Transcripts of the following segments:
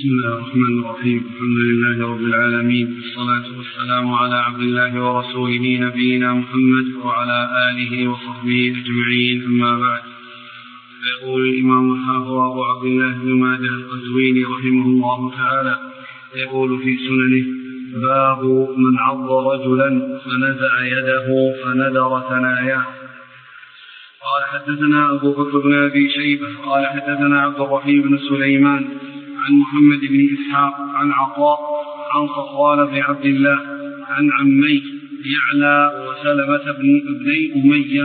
بسم الله الرحمن الرحيم. الحمد لله رب العالمين، والصلاة والسلام على عبد الله ورسوله نبينا محمد وعلى آله وصحبه أجمعين، أما بعد. يقول الإمام الحافظ أبو عبد الله بن ماجه القزويني رحمه الله تعالى، يقول في سننه: باب من عض رجلا فنزع يده فندر ثناياه. قال حدثنا أبو بكر بن أبي شيبة قال حدثنا عبد الرحيم بن سليمان عن محمد بن إسحاق عن عطاء عن صفوان بن عبد الله عن عميه يعلى وسلمة بن أمية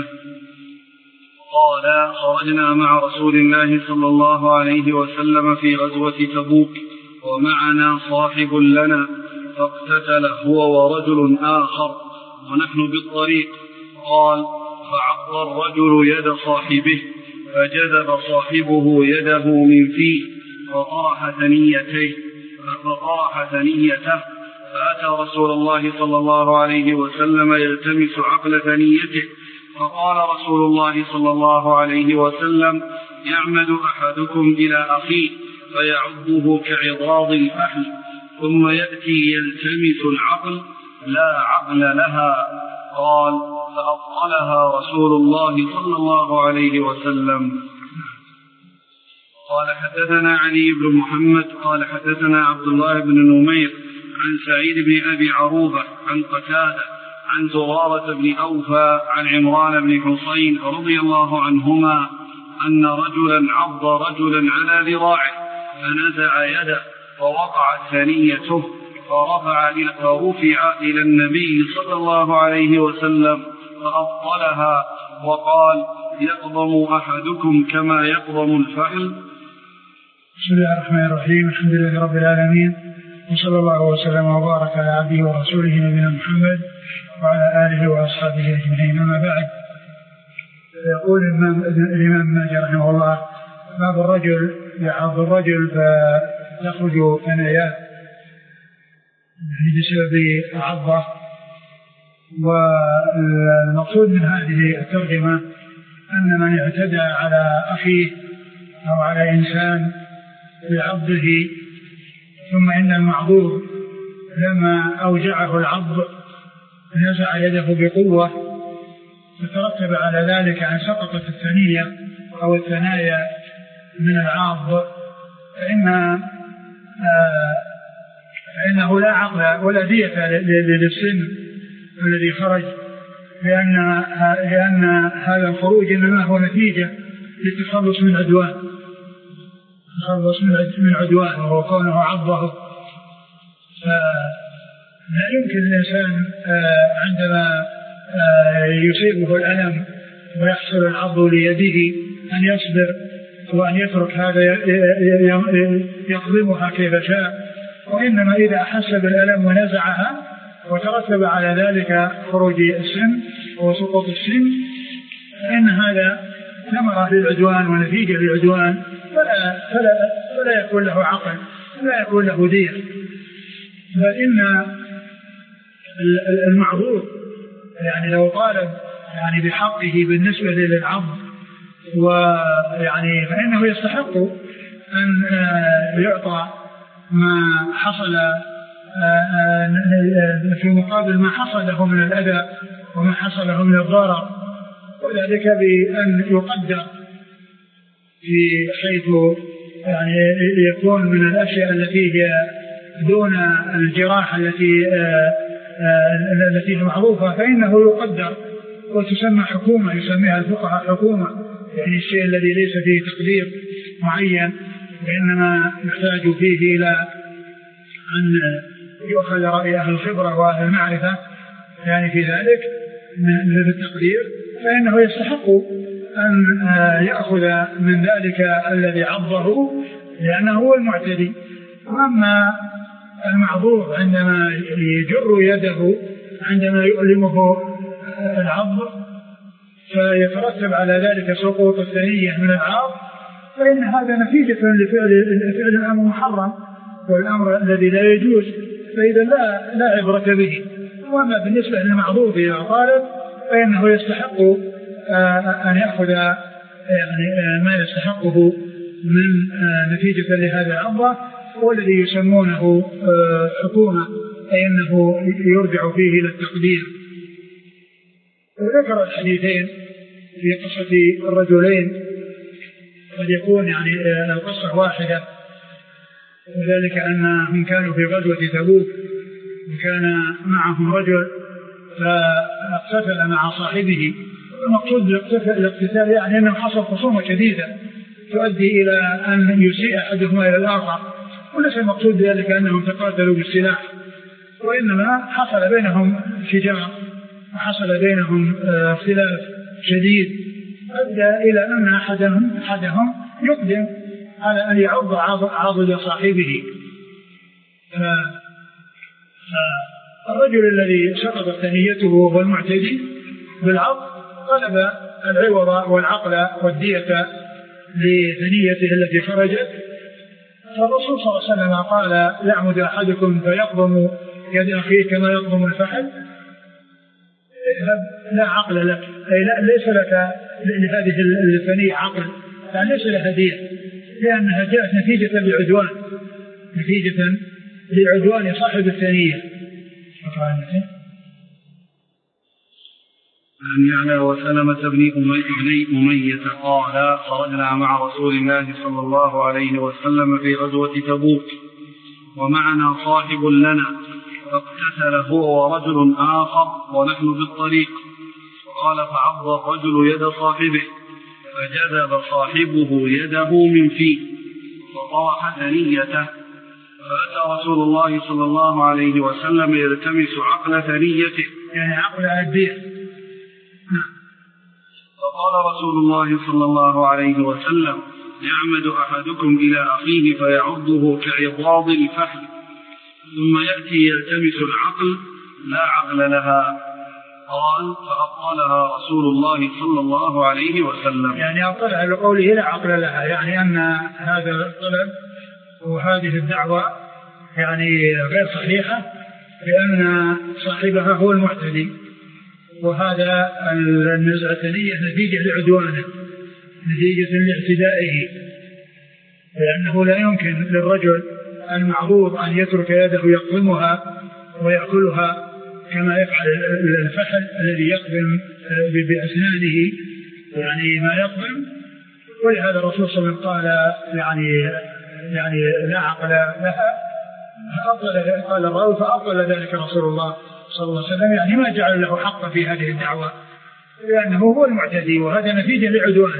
قال: خرجنا مع رسول الله صلى الله عليه وسلم في غزوة تبوك ومعنا صاحب لنا، فاقتتل هو ورجل آخر ونحن بالطريق. قال: فعض الرجل يد صاحبه فجذب صاحبه يده من فيه فطرح ثنيته، فأتى رسول الله صلى الله عليه وسلم يلتمس عقل ثنيته، فقال رسول الله صلى الله عليه وسلم: يعمد أحدكم إلى أخيه فيعضه كعضاض الفحل ثم يأتي يلتمس العقل لا عقل لها. قال: فأبطلها رسول الله صلى الله عليه وسلم. قال حدثنا علي بن محمد قال حدثنا عبد الله بن نمير عن سعيد بن أبي عروبة عن قتادة عن زرارة بن أوفى عن عمران بن حسين رضي الله عنهما أن رجلا عض رجلا على ذراعه فنزع يده فوقعت ثنيته، فرفع إلى النبي صلى الله عليه وسلم فأبطلها وقال: يقضم أحدكم كما يقضم الفحل. بسم الله الرحمن الرحيم. الحمد لله رب العالمين، وصلى الله وسلم وبارك على عبده ورسوله نبينا محمد وعلى آله وأصحابه أجمعين، أما بعد. يقول الإمام ماجه رحمه الله: باب الرجل يعض الرجل فيخرج ثناياه بسبب عضه. والمقصود من هذه الترجمة أن من اعتدى على أخيه أو على إنسان بعضه ثم إن المعضور لما أوجعه العض نزع يده بقوة فترتب على ذلك أن سقطت الثنية أو الثنايا من العاض، فإنه لا عقل ولا دية للسن الذي خرج، لأن هذا الخروج إنما هو نتيجة للتخلص من عدوان وهو كونه عضه. فلا يمكن الإنسان عندما يصيبه الألم ويحصل العض ليده أن يصبر وأن يترك هذا يقضمها كيف شاء، وإنما إذا أحس بالألم ونزعها وترتب على ذلك خروج السن وسقوط السن فإن هذا ثمرة للعدوان ونتيجة للعدوان، فلا يكون له عقل ولا يكون له دية. فإن المعذور يعني لو طالب يعني بحقه بالنسبة للعض ويعني فإنه يستحق أن يعطى ما حصل في مقابل ما حصل له من الأذى وما حصل له من الضرر، وذلك بأن يقدر في حيث يعني يكون من الأشياء التي هي دون الجراح التي معروفة فإنه يقدر وتسمى حكومة، يسميها الفقهاء حكومة، يعني الشيء الذي ليس فيه تقدير معين وإنما يحتاج فيه إلى أن يؤخذ رأي أهل الخبرة وأهل المعرفة يعني في ذلك من التقدير، فإنه يستحق أن يأخذ من ذلك الذي عضه لأنه هو المعتدي. وأما المعضور عندما يجر يده عندما يؤلمه العض فيترتب على ذلك سقوط الثنية من العاض، فإن هذا نتيجة لفعل الأمر محرم والأمر الذي لا يجوز، فإذا لا عبرة به. وأما بالنسبة للمعضور إذا طالب فإنه يستحق أن يأخذ يعني ما يستحقه من نتيجة لهذا العضة، هو الذي يسمونه حكومة، أي أنه يرجع فيه إلى التقدير. وذكر الحديثين في قصة الرجلين، قد يكون يعني القصة واحدة، وذلك أنهم كانوا في غزوة تبوك وكان معهم رجل فاقتتل مع صاحبه. المقصود بالاقتتال يعني أنه حصل خصومة شديدة تؤدي إلى أن يسيء أحدهما إلى الآخر، وليس المقصود بذلك أنهم تقاتلوا بالسلاح، وإنما حصل بينهم شجار وحصل بينهم اختلاف شديد أدى إلى أن أحدهم يقدم على أن يعض عضد صاحبه. الرجل الذي سقطت ثنيته وهو المعتدي بالعض طلب العوض والعقل والدية لثنيته التي خرجت. فالرسول صلى الله عليه وسلم قال: يعمد أحدكم فيقضم يد أخيه كما يقضم الفحل، لا عقل لك، أي لا ليس لك لهذه الثنية عقل، يعني ليس لها دية، لأنها جاءت نتيجة لعدوان صاحب الثنية. عن يعلى وسلمة بن أمية قال: خرجنا مع رسول الله صلى الله عليه وسلم في غزوة تبوك ومعنا صاحب لنا، فاقتتل هو ورجل آخر ونحن بالطريق، قال: فعض الرجل يد صاحبه فجذب صاحبه يده من فيه فطرح ثنيته، فأتى رسول الله صلى الله عليه وسلم يلتمس عقل ثنيته، يعني عقل الدية. فقال رسول الله صلى الله عليه وسلم: يعمد أحدكم إلى أخيه فيعضه كعضاض الفحل، ثم يأتي يلتمس العقل لا عقل لها. قال: فأبطلها رسول الله صلى الله عليه وسلم. يعني أبطلها لقوله لا عقل لها، يعني أن هذا الطلب وهذه الدعوة يعني غير صحيحة، لأن صاحبها هو المعتدي، وهذا النزعة الثنية نتيجة لعدوانه، نتيجة لاعتدائه، لأنه لا يمكن للرجل المعروض أن يترك يده يقضمها ويأكلها كما يفعل الفحل الذي يقضم بأسنانه يعني ما يقضم. ولهذا الرسول صلى الله عليه وسلم قال يعني لا عقل لها، قال الراوي: فأبطل ذلك رسول الله صلى الله عليه وسلم، يعني ما جعل له حق في هذه الدعوة، لأنه هو المعتدي وهذا نتيجة لعدوانه.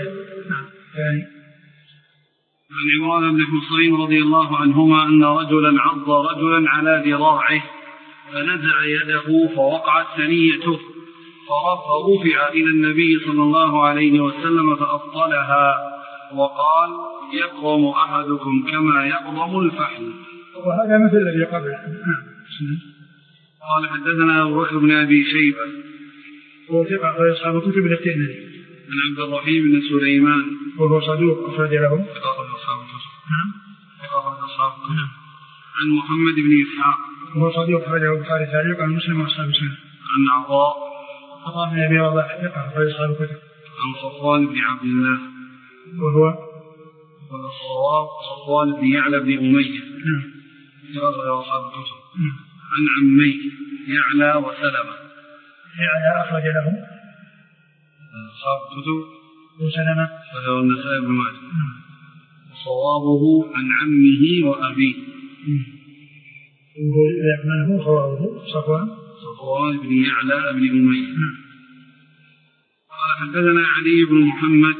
عن عمران بن حصين رضي الله عنهما أن رجلا عض رجلا على ذراعه فنزع يده فوقعت ثنيته، فرفع إلى النبي صلى الله عليه وسلم فأبطلها وقال: يقضم أحدكم كما يقضم الفحل. وهذا مثل الذي قبله. قال: حدثنا أبو بكر بن أبي شيبة وهو ثقة أخرج أصحاب الكتب الترمذي. عن عبد الرحيم بن سليمان وهو صدوق أخرج له عن محمد بن إسحاق وهو صدوق أخرجه البخاري تعليقا عن مسلم وأصحاب السنن. عن عطاء بن أبي رباح ثقة أخرج أصحاب الكتب. عن صفوان بن عبد الله وهو الصواب صفوان بن يعلى بن أمية أخرج أصحاب الكتب. عن عميه يعلى وسلمة. يعلى أخرج له أصحاب الكتب وسلمة وله النسائي بن ماجه. صوابه عن عمه وأبيه. من هو صوابه؟ صفوان بن يعلى بن أمية. قال: حدثنا علي بن محمد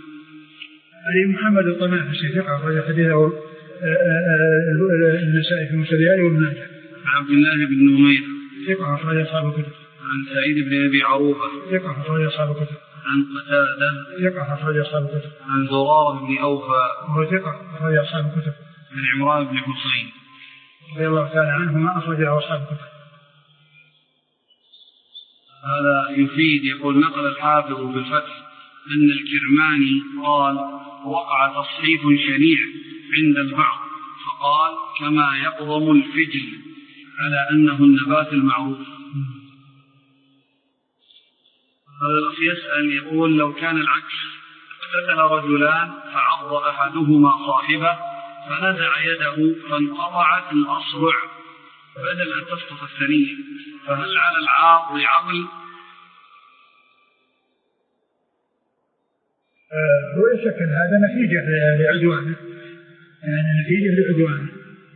الطنافسي ثقة أخرج حديثه النسائي في مسجد وابن ماجه. عن عبد الله بن نمير ثقة أخرج أصحاب الكتب. عن سعيد بن أبي عروبة ثقة أخرج أصحاب الكتب. عن قتادة ثقة أخرج أصحاب الكتب. عن زرارة بن أوفى وهو ثقة أخرج أصحاب الكتب. عن عمران بن حصين رضي الله تعالى عنهما أخرجه أصحاب الكتب. هذا يفيد، يقول: نقل الحافظ في الفتح أن الكرماني قال: وقع تصحيف شنيع عند البعض، فقال: كما يقضم الفجل، على أنه النبات المعروف. هذا الأخ يسأل يقول: لو كان العكس، قتل رجلان فعض أحدهما صاحبه فنزع يده فانقطعت الأصبع بدل أن تسقط الثنية، فهل على العاق عقل؟ ولا شك أن هذا نتيجة لعدوانه، يعني نتيجة لعدوانه.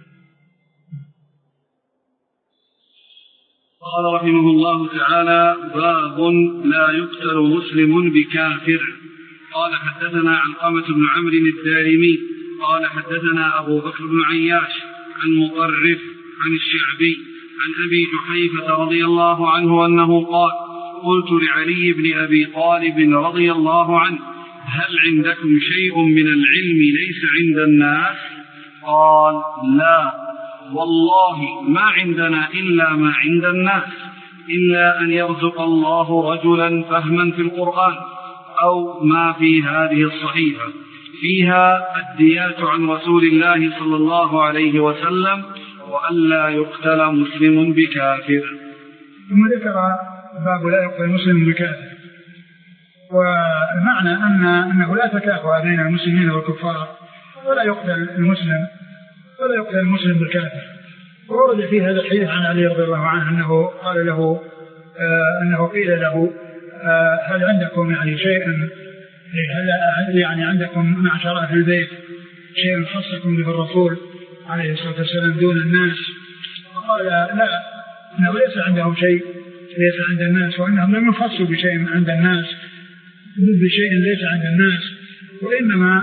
قال رحمه الله تعالى: باب لا يقتل مسلم بكافر. قال حدثنا علقمة بن عمرو الدارمي قال حدثنا أبو بكر بن عياش عن مطرف عن الشعبي عن أبي جحيفة رضي الله عنه أنه قال: قلت لعلي بن أبي طالب رضي الله عنه: هل عندكم شيء من العلم ليس عند الناس؟ قال: لا والله ما عندنا إلا ما عند الناس، إلا أن يرزق الله رجلا فهما في القرآن أو ما في هذه الصحيفة فيها الديات عن رسول الله صلى الله عليه وسلم، وألا يقتل مسلم بكافر. ثم ذكر باب لا يقتل مسلم بكافر، والمعنى أنه لا تكافؤ بين المسلمين والكفار، ولا يقتل المسلم بالكافر. ورد في هذا الحديث عن علي رضي الله عنه أنه قال له أنه قيل له: هل عندكم يعني شيء، هل يعني عندكم معشر أهل البيت شيء خصكم به الرسول عليه الصلاة والسلام دون الناس؟ فقال: لا، إنه ليس عندهم شيء ليس عند الناس، وإنهم لم يخصوا بشيء عند الناس، بشيء ليس عند الناس، وإنما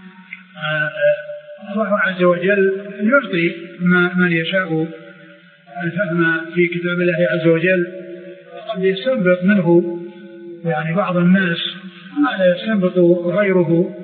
الله عز وجل يعطي من يشاء الفهم في كتاب الله عز وجل، وقد يستنبط منه يعني بعض الناس ما لا يستنبط غيره،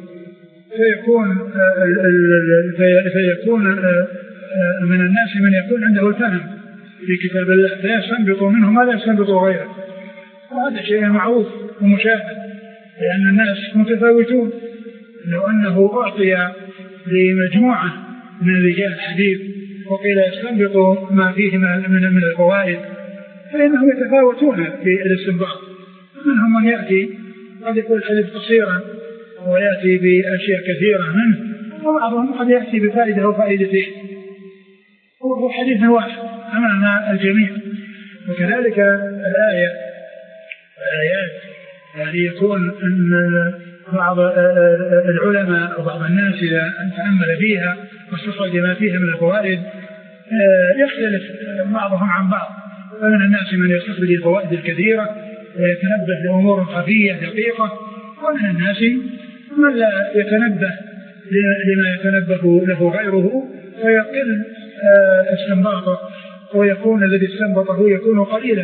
فيكون من الناس من يكون عنده الفهم في كتاب الله فيستنبط منه ما لا يستنبط غيره، وهذا شيء معروف ومشاهد، لأن الناس متفاوتون. لو أنه أعطي لمجموعة من رجال الحديث وقيل يستنبطوا ما فيه من الفوائد فإنهم يتفاوتون في الاستنباط. منهم من يأتي قد يكون الحديث قصيرا ويأتي بأشياء كثيرة منه، وبعضهم قد يأتي بفائدة أو فائدتين، هو حديث واحد أمام الجميع. وكذلك الآيات يعني يكون أن بعض العلماء أو بعض الناس إذا تأمل فيها واستخرج ما فيها من الفوائد يختلف بعضهم عن بعض، فمن الناس من يستخرج الفوائد الكثيرة ويتنبه لأمور خفية دقيقة، ومن الناس من لا يتنبه لما يتنبه له غيره فيقل استنباطه، ويكون الذي استنبطه يكون قليلا.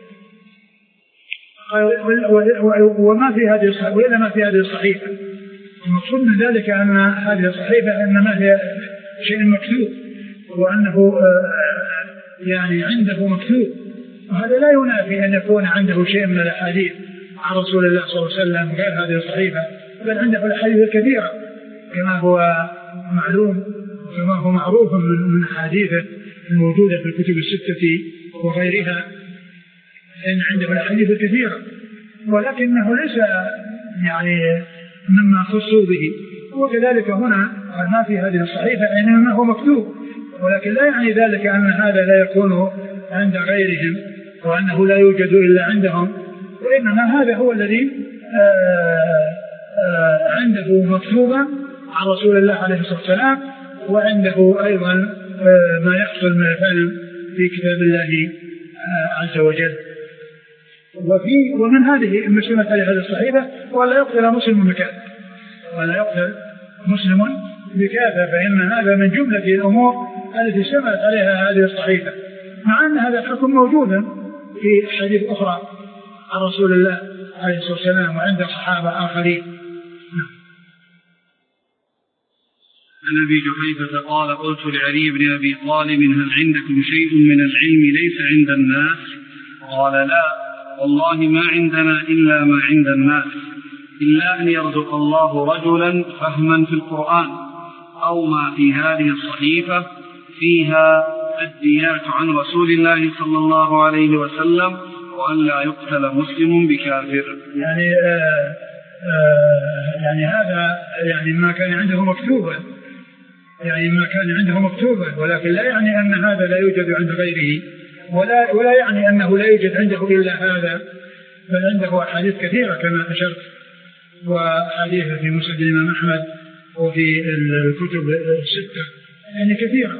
وما في هذه الصحيفة وإلا ما في هذه الصحيفة، المقصود من ذلك أن هذه الصحيفة إنما هي شيء مكتوب، وأنه يعني عنده مكتوب، وهذا لا ينافي أن يكون عنده شيء من الأحاديث عن رسول الله صلى الله عليه وسلم غير هذه الصحيفة، بل عنده الأحاديث الكثيرة كما هو معلوم وكما هو معروف من أحاديثه الموجودة في الكتب الستة وغيرها، إن عنده الأحاديث الكثيرة، ولكنه ليس يعني مما خصوا به. وكذلك هنا ما في هذه الصحيفة إنما هو مكتوب، ولكن لا يعني ذلك أن هذا لا يكون عند غيرهم وأنه لا يوجد إلا عندهم، وإنما هذا هو الذي عنده مكتوبا عن رسول الله عليه الصلاة والسلام، وعنده أيضا ما يحصل من الفهم في كتاب الله عز وجل. ومن هذه المسلمة على هذه الصحيفة: ولا يقتل مسلم بكافر، ولا يقتل مسلم بكافر، فإن هذا من جملة الأمور التي اشتملت عليها هذه الصحيفة، مع أن هذا الحكم موجودا في حديث أخرى عن رسول الله عليه الصلاة والسلام وعند صحابة آخرين. عن أبي جحيفة قال: قلت لعلي بن أبي طالب: هل عندكم شيء من العلم ليس عند الناس؟ قال: لا والله ما عندنا إلا ما عند الناس، إلا أن يرزق الله رجلا فهما في القرآن أو ما في هذه الصحيفة فيها الديات عن رسول الله صلى الله عليه وسلم، وأن لا يقتل مسلم بكافر. يعني هذا يعني ما كان عنده مكتوبا، يعني ما كان عنده مكتوبا، ولكن لا يعني أن هذا لا يوجد عند غيره، ولا يعني أنه لا يوجد عنده إلا هذا، بل عنده أحاديث كثيرة كما أشرت، وأحاديث في مسند الإمام أحمد وفي الكتب الستة يعني كثيرة.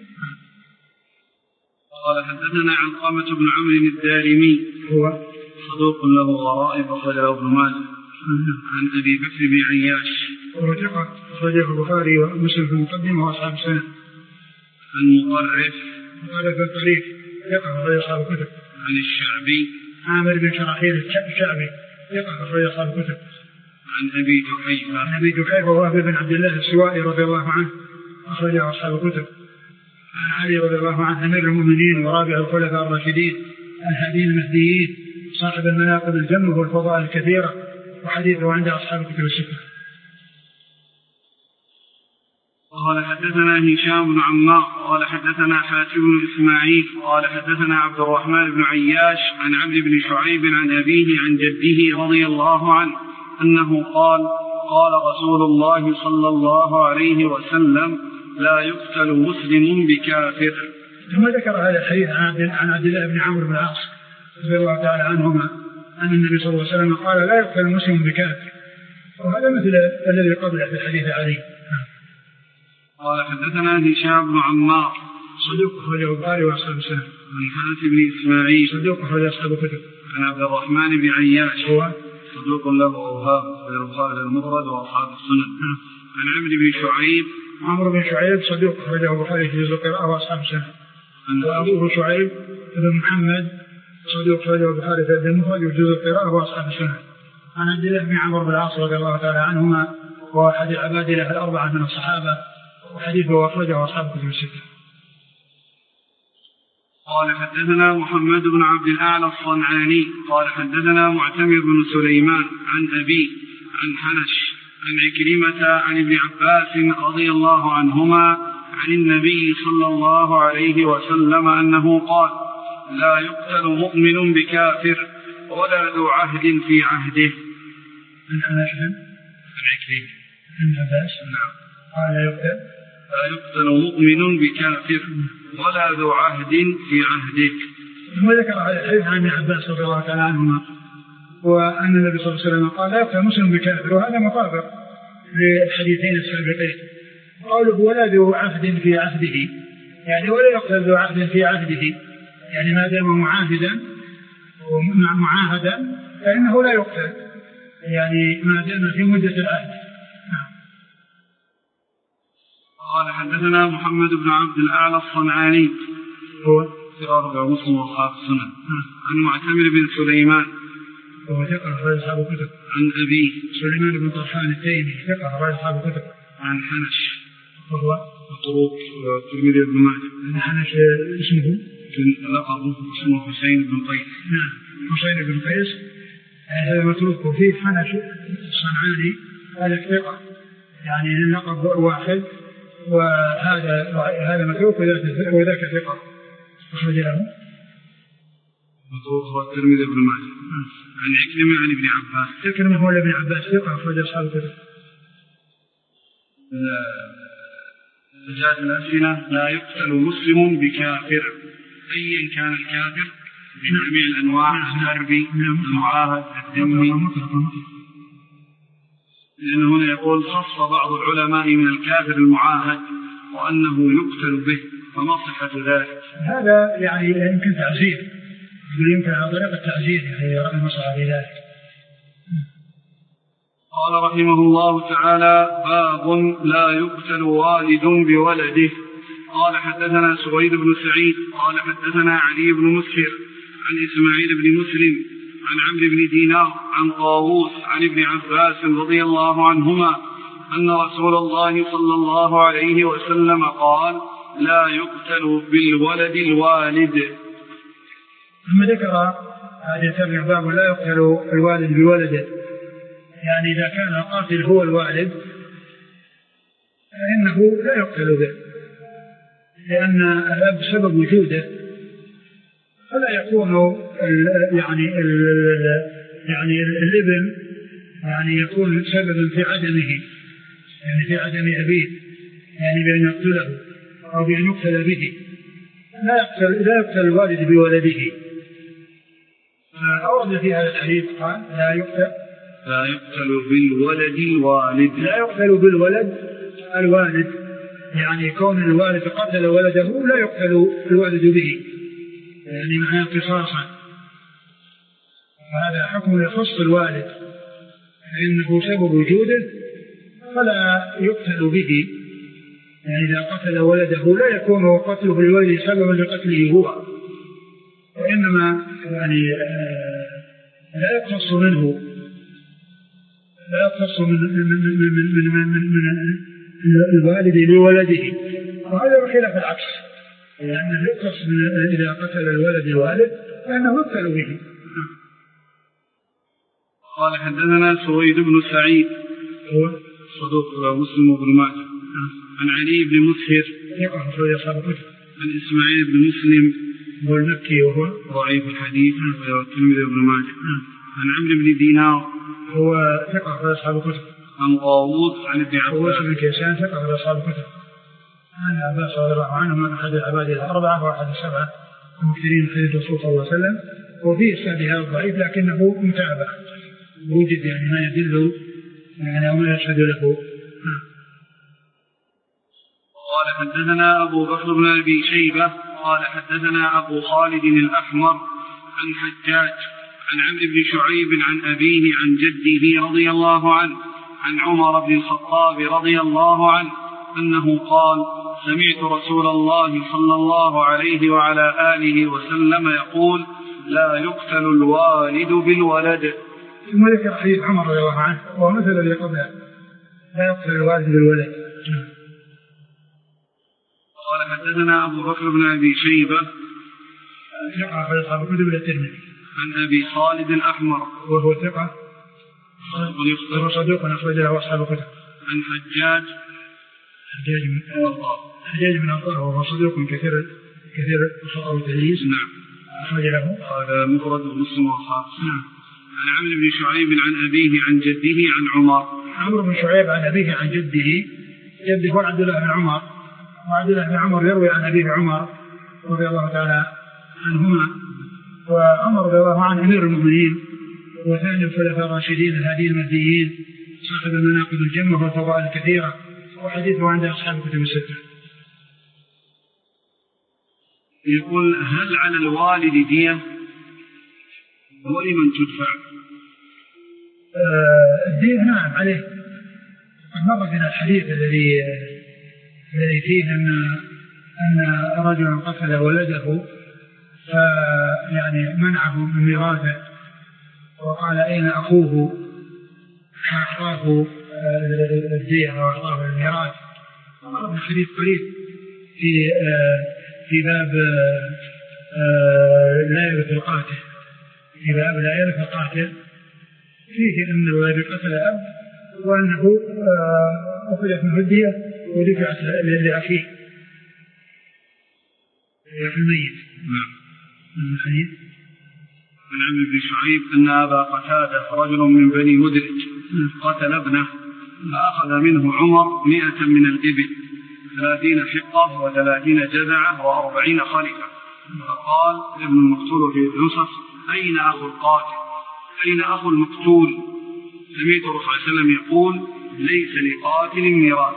قال حدثنا علقمة بن عمرو الدارمي هو صدوق له غرائب أخرجه ابن ماجه عن أبي بكر بن عياش وهو ثقة أخرجه البخاري ومسلم في المقدمة وأصحاب السنة. عن مطرف الطريف ثقة أخرج أصحاب الكتب. عن الشعبي عامر بن شراحيل الشعبي ثقة أخرج أصحاب الكتب. عن أبي جحيفة عن أبي جحيفة وهو بن عبد الله السوائي رضي الله عنه أخرج أصحاب الكتب. عن علي رضي الله عنه أمير المؤمنين ورابع الخلفاء الراشدين الهادين المهديين صاحب المناقب الجمة والفضائل الكثيرة، وحديثه عند أصحاب الكتب الستة. قال حدثنا هشام بن عمار قال حدثنا حاتم بن إسماعيل قال حدثنا عبد الرحمن بن عياش عن عمرو بن شعيب عن أبيه عن جده رضي الله عنه أنه قال قال رسول الله صلى الله عليه وسلم لا يقتل مسلم بكافر. ثم ذكر هذا الحديث عن عبد الله بن عمرو بن العاص رضي الله تعالى عنهما أن النبي صلى الله عليه وسلم قال لا يقتل مسلم بكافر، وهذا مثل الذي قبله في الحديث علي. قال حدثنا هشام بن عمار صدوق أخرجه البخاري وأصحاب السنة. عن حاتم بن إسماعيل صدوق أخرج أصحاب الكتب. عن عبد الرحمن بن عياش هو صدوق له أوهام غير البخاري المفرد وأصحاب السنن. عن عمرو بن شعيب عمرو بن شعيب صدوق أخرجه البخاري في جزء القراءة وأصحاب السنة. وأبوه شعيب بن محمد صدوق أخرجه البخاري في المفرد وجزء القراءة وأصحاب السنة. عن عبد الله بن عمرو بن العاص رضي الله تعالى عنهما وهو أحد العبادلة الأربعة من الصحابة، وحديثه أخرجه أصحاب الكتب الستة. قال حدثنا محمد بن عبد الأعلى الصنعاني قال حدثنا معتمر بن سليمان عن أبي عن حنش عن عكرمة عن ابن عباس رضي الله عنهما عن النبي صلى الله عليه وسلم أنه قال لا يقتل مؤمن بكافر ولا ذو عهد في عهده. عن حنش عن عكرمة عن عباس نعم قال لا يقتل مؤمن بكافر ولا ذو عهد في عهده. ثم ذكر هذا الحديث عن ابن عباس رضي الله تعالى عنهما وأن النبي صلى الله عليه وسلم قال لا يقتل مسلم بكافر، وهذا مطابق للحديثين السابقين. قوله ولا ذو عهد في عهده يعني ولا يقتل ذو عهد في عهده، يعني ما دام معاهدا ومعاهدا فإنه لا يقتل، يعني ما دام في مدة العهد. قال حدثنا محمد بن عبد الأعلى الصنعاني هو ثقة مسلم وأصحاب السنن. عن معتمر بن سليمان وهو ثقة أخرج أصحاب الكتب. عن أبي سليمان بن طرحان التيمي ثقة أخرج أصحاب الكتب. عن حنش وهو مطروق الترمذي بن ماجه. حنش اسمه لقبه اسمه حسين بن قيس. نعم حسين بن قيس هذا متروك، وفيه حنش الصنعاني هذا ثقة يعني اللقب واحد، وهذا متروك وذاك ثقة أخرج له متروك هو الترمذي بن ماجه. عن عكرمة عن ابن عباس. عكرمة هو ابن عباس ثقة أخرج أصحاب الكتب. زاد الأسئلة لا يقتل مسلم بكافر أيا كان الكافر من جميع الأنواع الحربي المعاهد الذمي، لأنه هنا يقول خص بعض العلماء من الكافر المعاهد وأنه يقتل به، فما صحة ذلك؟ هذا يعني يمكن تعزير، يمكن عن طريق التعزير يعني رأي المصلحة بذلك. قال رحمه الله تعالى باب لا يقتل والد بولده. قال حدثنا سويد بن سعيد قال حدثنا علي بن مسهر عن إسماعيل بن مسلم عن عمرو بن دينار عن طاووس عن ابن عباس رضي الله عنهما أن رسول الله صلى الله عليه وسلم قال لا يقتل بالولد الوالد. ثم ذكر هذه الترجمة باب لا يقتل الوالد بولده، يعني إذا كان القاتل هو الوالد فإنه لا يقتل به، لأن الأب سبب وجوده، فلا يكون يعني الابن يعني يكون سببا في عدمه، يعني في عدم أبيه، يعني بأن يقتله أو بأن يقتل به. لا يقتل الوالد بولده. أورد في هذا الحديث قال لا يقتل بالولد الوالد. لا يقتل بالولد الوالد، يعني كون الوالد قتل ولده لا يقتل الولد به، يعني معناه قصاصا. هذا حكم يخص الوالد فإنه سبب وجوده فلا يقتل به. يعني إذا قتل ولده لا يكون قتله الولد سببا لقتله هو، وإنما يعني لا يقتص منه، لا يقتص من الوالد لولده، وهذا بخلاف العكس، لأنه يقتص إذا قتل الولد الوالد فإنه يقتل به. قال حدثنا سويد بن سعيد هو صدوق مسلم بن ماجه عن علي بن مسهر عن إسماعيل بن مسلم هو المكي وهو ضعيف الحديث والترمذي بن ماجه عن عمرو بن دينار هو ثقة في أصحاب الكتب عن طاووس عن ابن عباس بن كيسان ثقة في أصحاب الكتب عن عباس رضي الله عنه من أحد العباد الأربعة وأحد السبعة المكثرين في الرسول صلى الله عليه وسلم، وفيه إسناده ضعيف لكنه متابع وجد يعني ما يدل يعني وما يشهد له. قال حدثنا أبو بكر بن أبي شيبة قال حدثنا أبو خالد الأحمر عن حجاج عن عمرو بن شعيب عن أبيه عن جده رضي الله عنه عن عمر بن الخطاب رضي الله عنه أنه قال سمعت رسول الله صلى الله عليه وعلى آله وسلم يقول لا يقتل الوالد بالولد. ثم ذكر حديث عمر رضي الله عنه ومثل الذي قبله لا يقتل الوالد بالولد. قال حدثنا أبو بكر بن أبي شيبة ثقة في أصحاب الكتب الترمذي عن أبي خالد الأحمر وهو ثقة صدوق أخرج له أصحاب الكتب عن حجاج بن الله وهو صدوق كثير الخطأ والتدليس. نعم. أخرج له مفرد ومسلم وأصحابه. نعم. عن عمرو بن شعيب عن أبيه عن جده عن عمر. عمرو بن شعيب عن أبيه عن جده هو عبد الله بن عمر، وعبد الله بن عمر يروي عن أبيه عمر رضي الله تعالى عنهما، وعمر رضي الله عنه أمير المؤمنين وثاني الخلفاء الراشدين الهاديين المهديين صاحب المناقب الجمة والفضائل الكثيرة، وحديثه عند أصحاب الكتب الستة. يقول هل على الوالد دية ولمن تدفع؟ الدية نعم عليه. مر بنا الحديث الذي فيه أن رجلا قتل ولده فيعني منعه من ميراثه وقال أين أخوه فأعطاه الدية وأعطاه الميراث. مر بنا الحديث قريب في باب لا يرث القاتل، في باب لا يرث القاتل فيه أن الوالد قتل أب وأنه أخذت منه الدية ودفعت لأخيه في الميت. نعم. الحديث عن عمرو بن شعيب أن أبا قتادة رجل من بني مدرج قتل ابنه فأخذ منه عمر 100 من الإبل 30 حقة و30 جذعة و40 خلفة، فقال ابن المقتول في النصف أين أخو القاتل؟ أين أخو المقتول؟ سمعت الرسول صلى الله عليه وسلم يقول ليس لقاتل ميراث.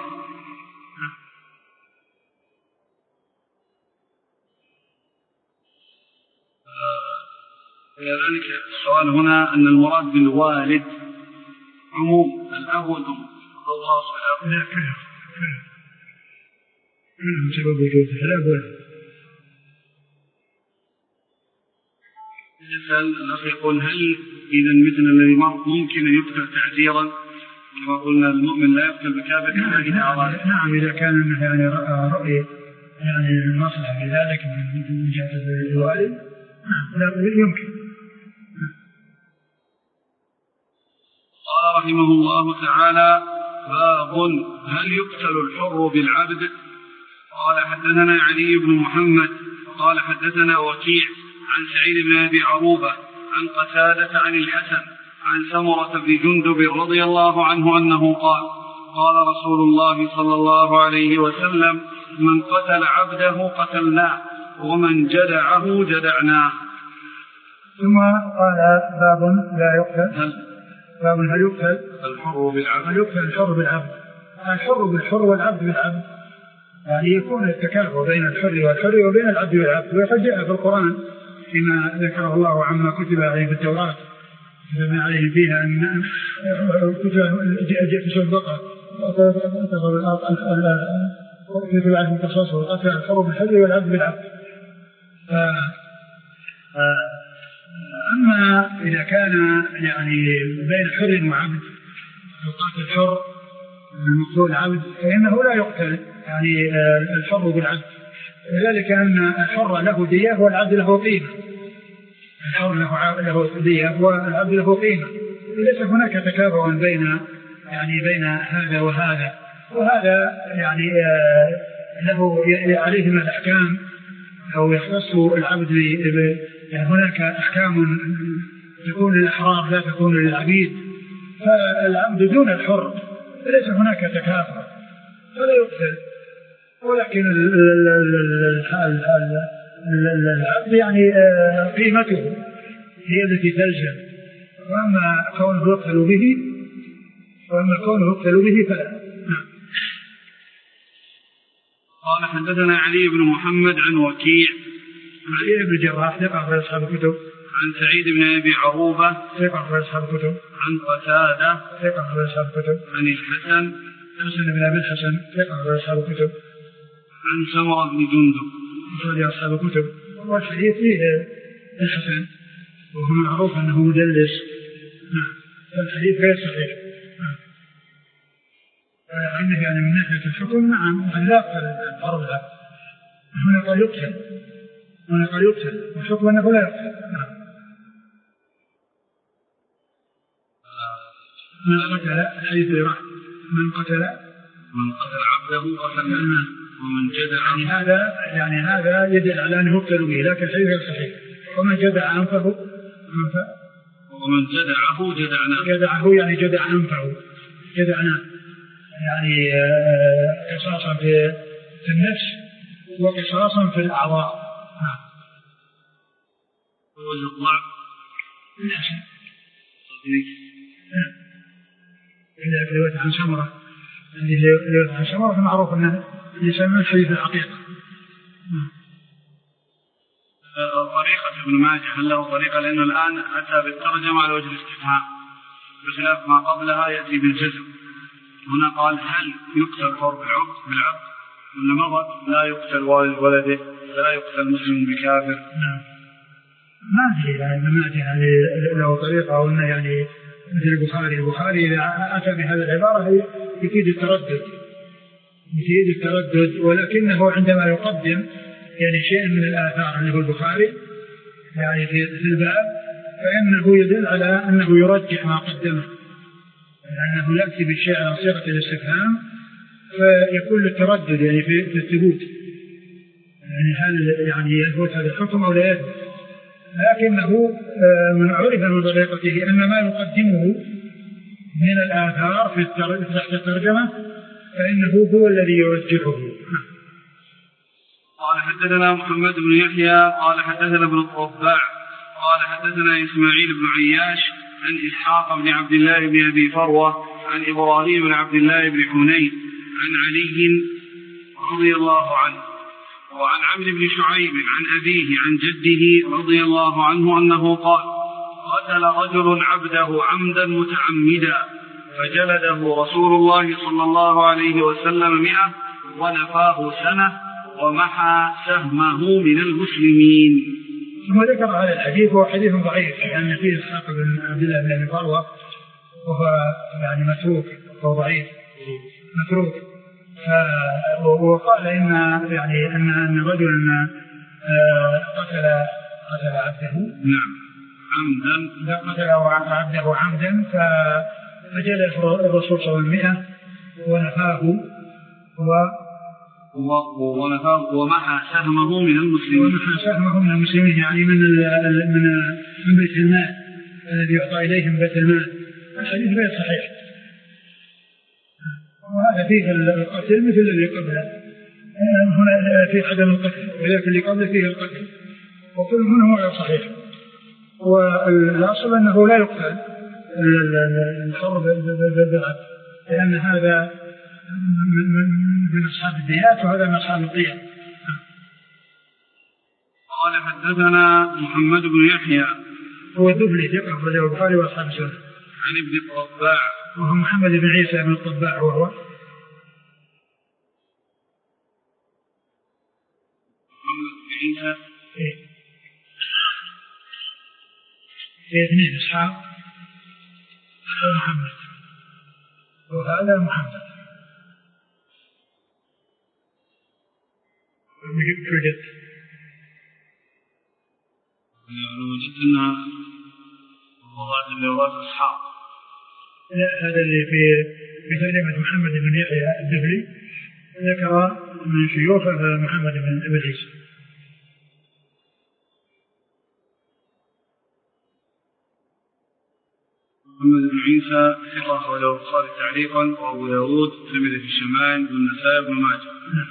لذلك السؤال هنا أن المراد بالوالد عموم الأب والأم الله لا كلهم سبب وجوده الأب والأم. يسأل الأخ يقول هل إذا مثل الذي مر ممكن يقتل تعزيرا كما قلنا المؤمن لا يقتل بكافر؟ نعم إذا كان يعني رأي يعني المصلحة في ذلك من جهة الوالد لا يمكن. قال رحمه الله تعالى باب هل يقتل الحر بالعبد؟ قال حدثنا علي بن محمد قال حدثنا وكيع عن سعيد بن أبي عروبة عن قتادة عن الحسن عن سمرة بن جندب رضي الله عنه أنه قال قال رسول الله صلى الله عليه وسلم: من قتل عبده قتلناه ومن جدعه جدعناه. ثم قال: باب لا يقتل، باب هل يقتل الحر بالعبد، هل يقتل الحر بالعبد، الحر بالحر والعبد بالعبد، يعني يكون التكافؤ بين الحر والحر وبين العبد والعبد. وقد جاء في القرآن فيما ذكره الله عما كتب عليه في التوراة كتب عليه فيها أن في سورة البقرة كتب عليه القصاص والقتل الحر بالحر والعبد بالعبد. أما إذا كان يعني بين حر وعبد يقاتل الحر المقتول عبد فإنه لا يقتل يعني الحر بالعبد، ذلك أن الحر له دية والعبد له قيمة، الحر له دية والعبد له قيمة، ليس هناك تكافؤ بين هذا وهذا، وهذا يعني له عليه من الأحكام أو يختص العبد يعني هناك أحكام تكون للأحرار لا تكون للعبيد، فالعبد دون الحر ليس هناك تكافؤ فلا يقتل. ولكن العبد يعني قيمته هي التي تلزم، وأما كونه يقتل به فلا. قال: حدثنا علي بن محمد عن وكيع، علي بن جراح ثقة في أصحاب الكتب، عن سعيد بن أبي عروبة ثقة في أصحاب الكتب، عن قتادة ثقة في أصحاب الكتب، عن الحسن بن أبي الحسن ثقة في أصحاب الكتب، عن سمرة بن جندب في أصحاب الكتب. والحديث فيه الحسن وهو معروف أنه مدلس، الحديث غير صحيح. عنده يعني من ناحية الحكم نعم أن لا يقتل الحر بالعبد، هنا قال يقتل والحكم أنه لا يقتل. من قتل الحديث راح من قتل عبده قتلناه ومن جدع، هذا يدل على أنه يقتل به، لكن الحديث غير صحيح. ومن جدع أنفه ومن جدعه جدعناه يعني جدع أنفه جدعناه، يعني قصاصا في النفس وقصاصا في الأعضاء. وجه الضعف الحسن إذا رواية عن سمرة، رواية عن سمرة معروف أنه يسمى الحديث الحقيقة. طريقة ابن ماجه هل له طريقة؟ لأنه الآن أتى بالترجمة على وجه الاستفهام بخلاف ما قبلها يأتي بالجزم. هنا قال هل يقتل الحر بالعبد ولا مضت لا يقتل والد ولده لا يقتل مسلم بكافر؟ ما أدري يعني ما أدري يعني له طريقة أو أنه يعني مثل البخاري إذا أتى بهذه العبارة يفيد التردد، ولكنه عندما يقدم يعني شيء من الآثار اللي هو البخاري يعني في الباب فإنه يدل على أنه يرجح ما قدمه، لأنه يأتي بالشيء على صيغة الاستفهام فيكون التردد يعني في الثبوت، يعني هل يعني يثبت هذا الحكم أو لا يثبت، لكنه من عرف من طريقته أن ما يقدمه من الآثار في تحت الترجمة فإنه هو الذي يرجحه. قال: حدثنا محمد بن يحيى قال حدثنا ابن الضباع قال حدثنا إسماعيل بن عياش عن إسحاق بن عبد الله بن أبي فروة عن إبراهيم بن عبد الله بن حنين عن علي رضي الله عنه وعن عمرو بن شعيب عن أبيه عن جده رضي الله عنه أنه قال: قتل رجل عبده عمدا متعمدا فجلده رسول الله صلى الله عليه وسلم 100 ونفاه سنة ومحى سهمه من المسلمين. ثم ذكر هذا الحديث وهو حديث ضعيف لأن فيه إسحاق بن عبد الله بن أبي فروة وهو يعني متروك وهو ضعيف متروك، وقال أن رجلا قتل عبده عمدا قتل عبده عمدا فجلد الرسول صلى الله عليه وسلم 100 ونفاه ومحى سهمه من المسلمين، يعني من بيت المال الذي يعطى إليهم بيت المال. الحديث غير صحيح، وهذا فيه القتل مثل الذي قبله، هنا فيه عدم القتل ولكن اللي قبله فيه القتل، وكل منهم غير صحيح. والأصل أنه لا يقتل الحر بالعبد، لأن هذا من أصحاب الديات وهذا من أصحاب القيم. قال حدثنا محمد بن يحيى هو الدبلي ثقة أخرجه البخاري وأصحاب السنن. عن ابن الطباع وهو محمد بن عيسى بن الطباع، وهو محمد بن عيسى في اثنين إسحاق ومحمد، وهذا محمد وجدت أنها وضعت إسحاق. لا، هذا اللي في ترجمة محمد بن يحيى الدبلي ذكر من شيوخه محمد بن عيسى. محمد بن عيسى ثقة أخرجه البخاري تعليقا وأبو داود والترمذي في الشمائل والنسائي وابن ماجه.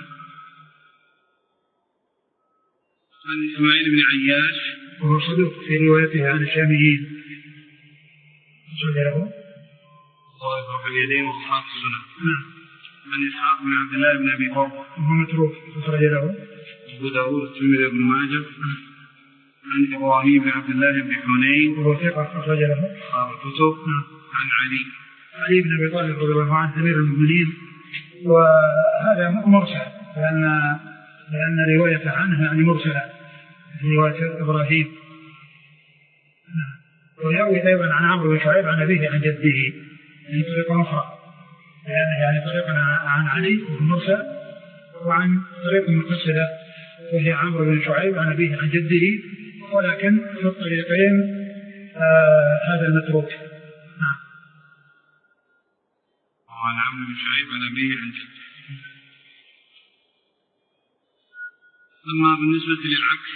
عن إسماعيل بن عياش وهو صدوق في روايته عن الشاميين، صلى له ظاهر في اليدين وأصحاب السنن. عن إسحاق بن عبد الله بن أبي طلحة وهو متروك أخرج له أبو داود والترمذي وابن ماجه. عن إبراهيم بن عبد الله بن حنين وهو ثقة أخرج له أصحاب الكتب. عن علي بن أبي طالب رضي الله عنه أمير المؤمنين، وهذا مرسل لأن رواية عنه يعني مرسلة رواية إبراهيم. ويروي أيضا عن عمرو بن شعيب عن أبيه عن جده من طريقة أخرى، يعني طريقة عن علي مرسل، وعن طريقة متصلة وهي عمرو بن شعيب عن أبيه عن جده، ولكن في الطريقين هذا المتروك. عن عمرو بن شعيب عن أبيه عن جده. أما بالنسبة للعكس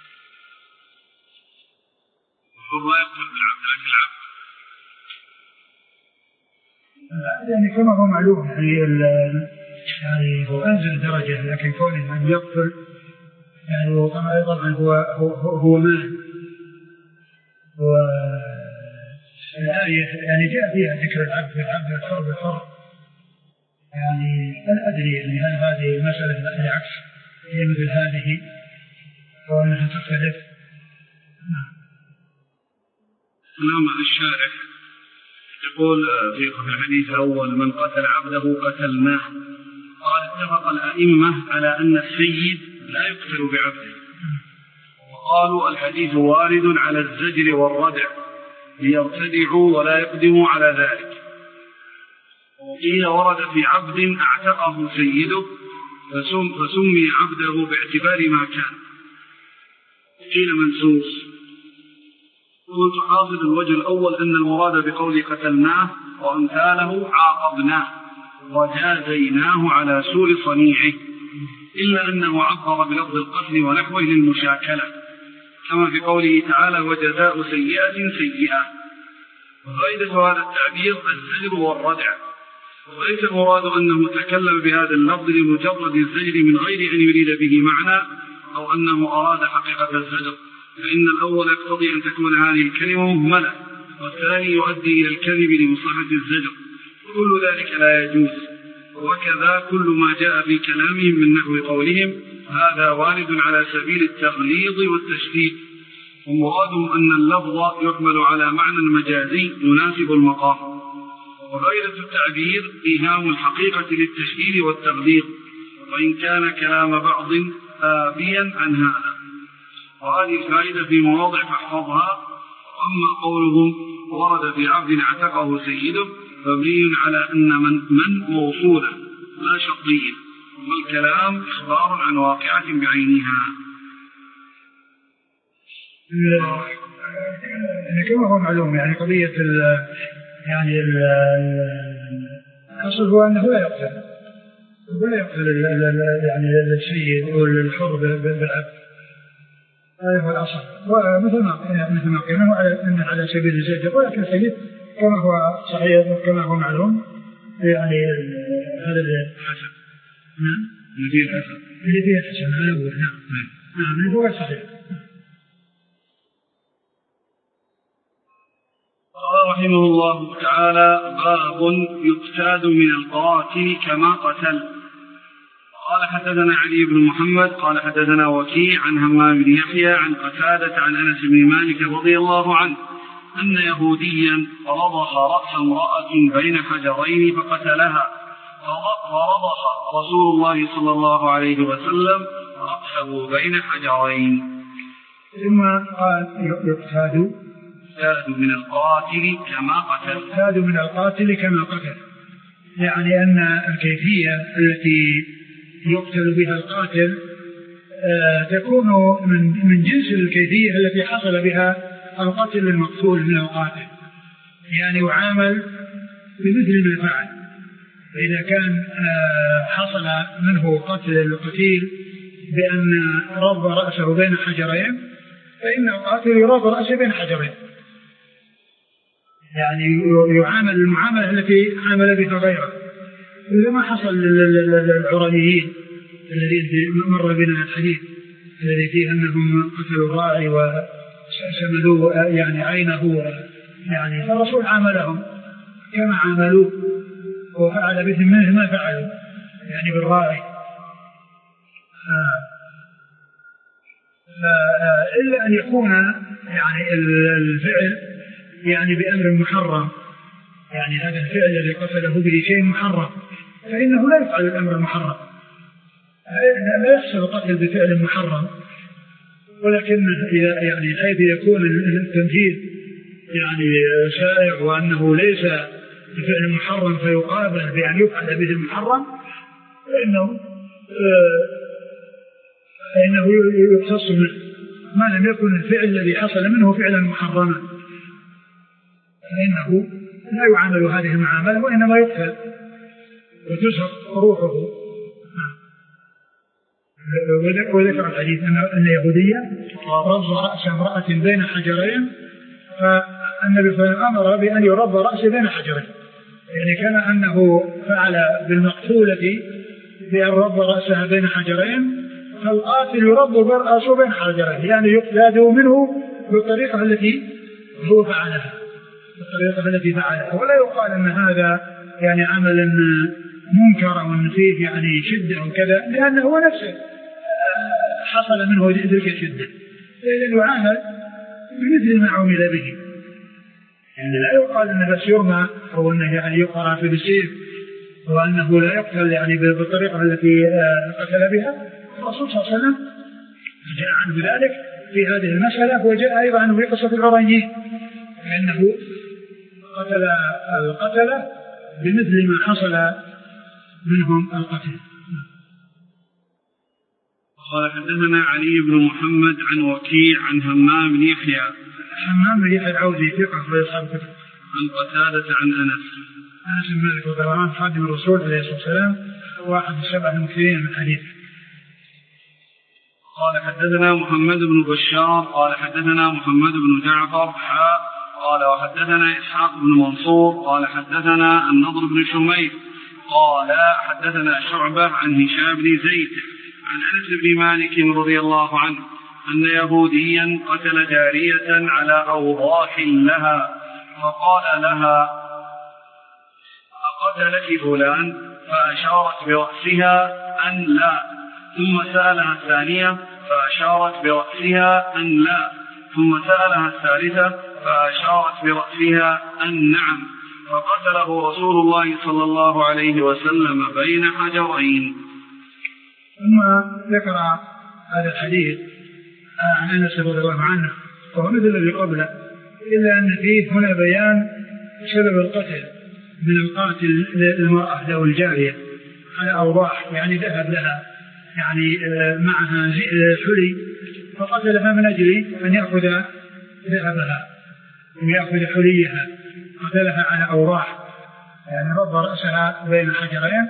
هو يقتل بالعبد، لكن العبد يعني كما هو معلوم يعني هو أنزل درجة، لكن كونه أن يقتل يعني طبعا هو مال. والآية يعني جاء فيها ذكر العبد الحر بالحر، يعني لا أدري يعني هل هذه مسألة العكس هي مثل هذه أو أنها تختلف. كلام الشارح يقول في الحديث الأول من قتل عبده قتلناه. قال اتفق الأئمة على أن السيد لا يقتل بعبده، وقالوا الحديث وارد على الزجر والردع ليرتدعوا ولا يقدموا على ذلك. وقيل ورد في عبد اعتقه سيده فسمي عبده باعتبار ما كان، وقيل منسوخ. قلت حاصل الوجه الأول أن المراد بقول قتلناه وأمثاله عاقبناه وجازيناه على سوء صنيعه، إلا أنه عبر بلفظ القتل ونحوه للمشاكلة، كما في قوله تعالى وجزاء سيئة سيئة. وفائدة هذا التعبير الزجر والردع، وليس المراد أنه تكلم بهذا اللفظ لمجرد الزجر من غير أن يريد به معنى أو أنه أراد حقيقة الزجر، فإن الأول يقتضي أن تكون هذه الكلمة مهملة، والثاني يؤدي إلى الكذب لمصلحة الزجر، وكل ذلك لا يجوز. وكذا كل ما جاء في كلامهم من نحو قولهم هذا وارد على سبيل التغليظ والتشديد، ومرادهم أن اللفظ يحمل على معنى مجازي يناسب المقام. وفائدة التعبير إيهام الحقيقة للتشديد والتغليظ، وإن كان كلام بعض آبيا عن هذا. وهذه الفائدة في مواضع فاحفظها. أما قولهم ورد في عبد اعتقه سيده فمبني على أن من موصولة لا شرطية، والكلام إخبار عن واقعة بعينها. كما هو معلوم يعني قضية يعني الأصل هو أنه لا يقتل يعني السيد والحر بالعبد، هذا هو الأصل. ومثل ما قلنا على سبيل الزجر، ولكن الحديث كما هو صحيح كما هو معلوم يعني هذا الحسن. نعم اللي فيه الحسن. اللي فيه الحسن هذا هو. نعم نعم اللي هو صحيح. قال رحمه الله تعالى: باب يقتاد من القاتل كما قتل. قال حدثنا علي بن محمد قال حدثنا وكيع عن همام بن يحيى عن قتادة عن أنس بن مالك رضي الله عنه أن يهوديا رضخ رأس امرأة بين حجرين فقتلها، فرضخ رسول الله صلى الله عليه وسلم رأسه بين حجرين. ثم قال يقتاد من القاتل كما قتل. يقتاد من القاتل كما قتل، يعني أن الكيفية التي يقتل بها القاتل تكون من جنس الكيفية التي حصل بها القتل المقتول من القاتل، يعني يعامل بمثل ما فعل. فإذا كان حصل منه قتل القتيل بأن رض رأسه بين حجرين، فإن القاتل يرض رأسه بين حجرين، يعني يعامل المعاملة التي عامل بها غيره، إذا ما حصل للعرانيين الذين مر بنا الحديث الذي فيه أنهم قتلوا الراعي وسملوا يعني عينه، يعني فالرسول عاملهم كما عاملوه وفعل بهم منه ما فعلوا يعني بالراعي. إلا أن يكون يعني الفعل يعني بأمر محرم، يعني هذا الفعل الذي قتله به شيء محرم فإنه لا يفعل الأمر المحرم، لا يحصل القتل بفعل محرم، ولكن يعني حيث يكون التنفيذ يعني شائع وأنه ليس بفعل محرم فيقابل بأن يفعل به المحرم، فإنه يقتص منه ما لم يكن الفعل الذي حصل منه فعلا محرما، فإنه لا يعامل هذه المعاملة وإنما يقتل وتسقط روحه. وذكر الحديث أن يهوديا رض رأس امرأة بين حجرين، فالنبي صلى الله عليه وسلم أمر بأن يرض رأسه بين حجرين، يعني كما أنه فعل بالمقتولة بأن رض رأسها بين حجرين، فالقاتل يرض رأسه بين حجرين، يعني يقتاد منه بالطريقة التي هو فعلها، ولا يقال أن هذا يعني عمل منكر وأن فيه يعني شدة وكذا، لأنه هو نفسه حصل منه تلك الشدة، لأنه يعامل بمثل ما عمل به، يعني لا يقال أنه بس يرمى أو أنه يعني يقرأ في بالسيف وأنه لا يقتل يعني بالطريقة التي قتل بها. الرسول صلى الله عليه وسلم جاء عنه ذلك في هذه المسألة، وجاء أيضا عنه في قصة العرانيين لأنه قتل القتل بمثل ما حصل منهم القتل. قال حدثنا علي بن محمد عن وكيع عن همام بن يحيى. همام بن يحيى العوزي ثقة في أصحاب الكتب. عن قتادة عن أنس بن مالك رضي الله عنه خادم الرسول عليه الصلاة والسلام، واحد من 7 المكثرين من الحديث. قال حدثنا محمد بن بشار قال حدثنا محمد بن جعفر قال وحدثنا إسحاق بن منصور قال حدثنا النضر بن شميل قال حدثنا شعبة عن هشام بن زيد عن أنس بن مالك رضي الله عنه أن يهوديا قتل جارية على أوضاح لها، فقال لها: أقتلك فلان؟ فأشارت برأسها أن لا، ثم سألها الثانية فأشارت برأسها أن لا، ثم سألها الثالثة فأشارت برأسها أن نعم، فقتله رسول الله صلى الله عليه وسلم بين حجرين. ثم ذكر هذا الحديث عن أنس رضي الله عنه وهو مثل الذي قبله، إلا أن فيه هنا بيان سبب القتل من القاتل المرأة له الجارية على أوضاح، يعني ذهب لها يعني معها حلي فقتلها من أجل أن يأخذ ذهبها ويأخذ حليها، قتلها على أوضاح يعني رض رأسها بين حجرين،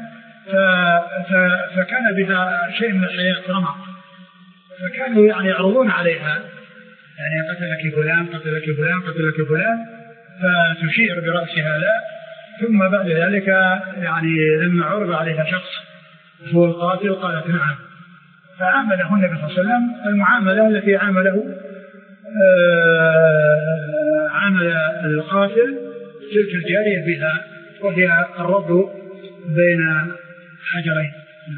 فكان بها شيء من الحياة رمق، فكانوا يعني يعرضون عليها يعني قتلك فلان قتلك فلان قتلك فلان، فتشير برأسها لا، ثم بعد ذلك يعني لما عرض عليها شخص هو القاتل قالت نعم، فعامله النبي صلى الله عليه وسلم المعاملة التي عامله عامل القاتل تلك الجارية بها، وهي الرد بين حجرين.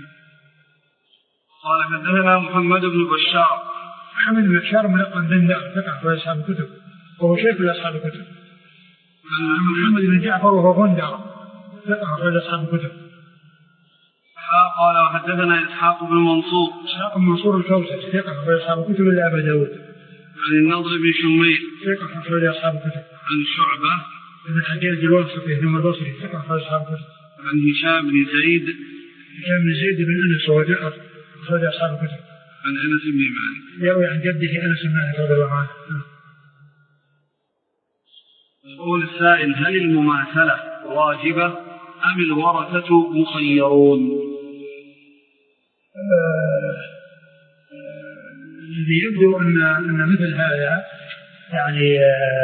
قال حدثنا محمد بن بشار. محمد بن بشار ملقب بن دار ثقة في أصحاب الكتب وهو شيخ لأصحاب الكتب. محمد بن جعفر وهو غندر ثقة في أصحاب الكتب. قال وحدثنا إسحاق بن منصور. إسحاق بن منصور الكوسج ثقة في أصحاب الكتب إلا أبا داود. عن النضر بن شميل ثقة في أصحاب الكتب. عن شعبة بن الحجاج الواسطي ثم البصري ثقة في أصحاب الكتب. عن هشام بن زيد. هشام بن زيد بن أنس وهو ثقة في أصحاب الكتب. عن أنس بن مالك. يروي عن جده أنس بن مالك رضي الله عنه. يقول السائل: هل المماثلة واجبة أم الورثة مخيرون؟ الذي يبدو أن مثل هذا يعني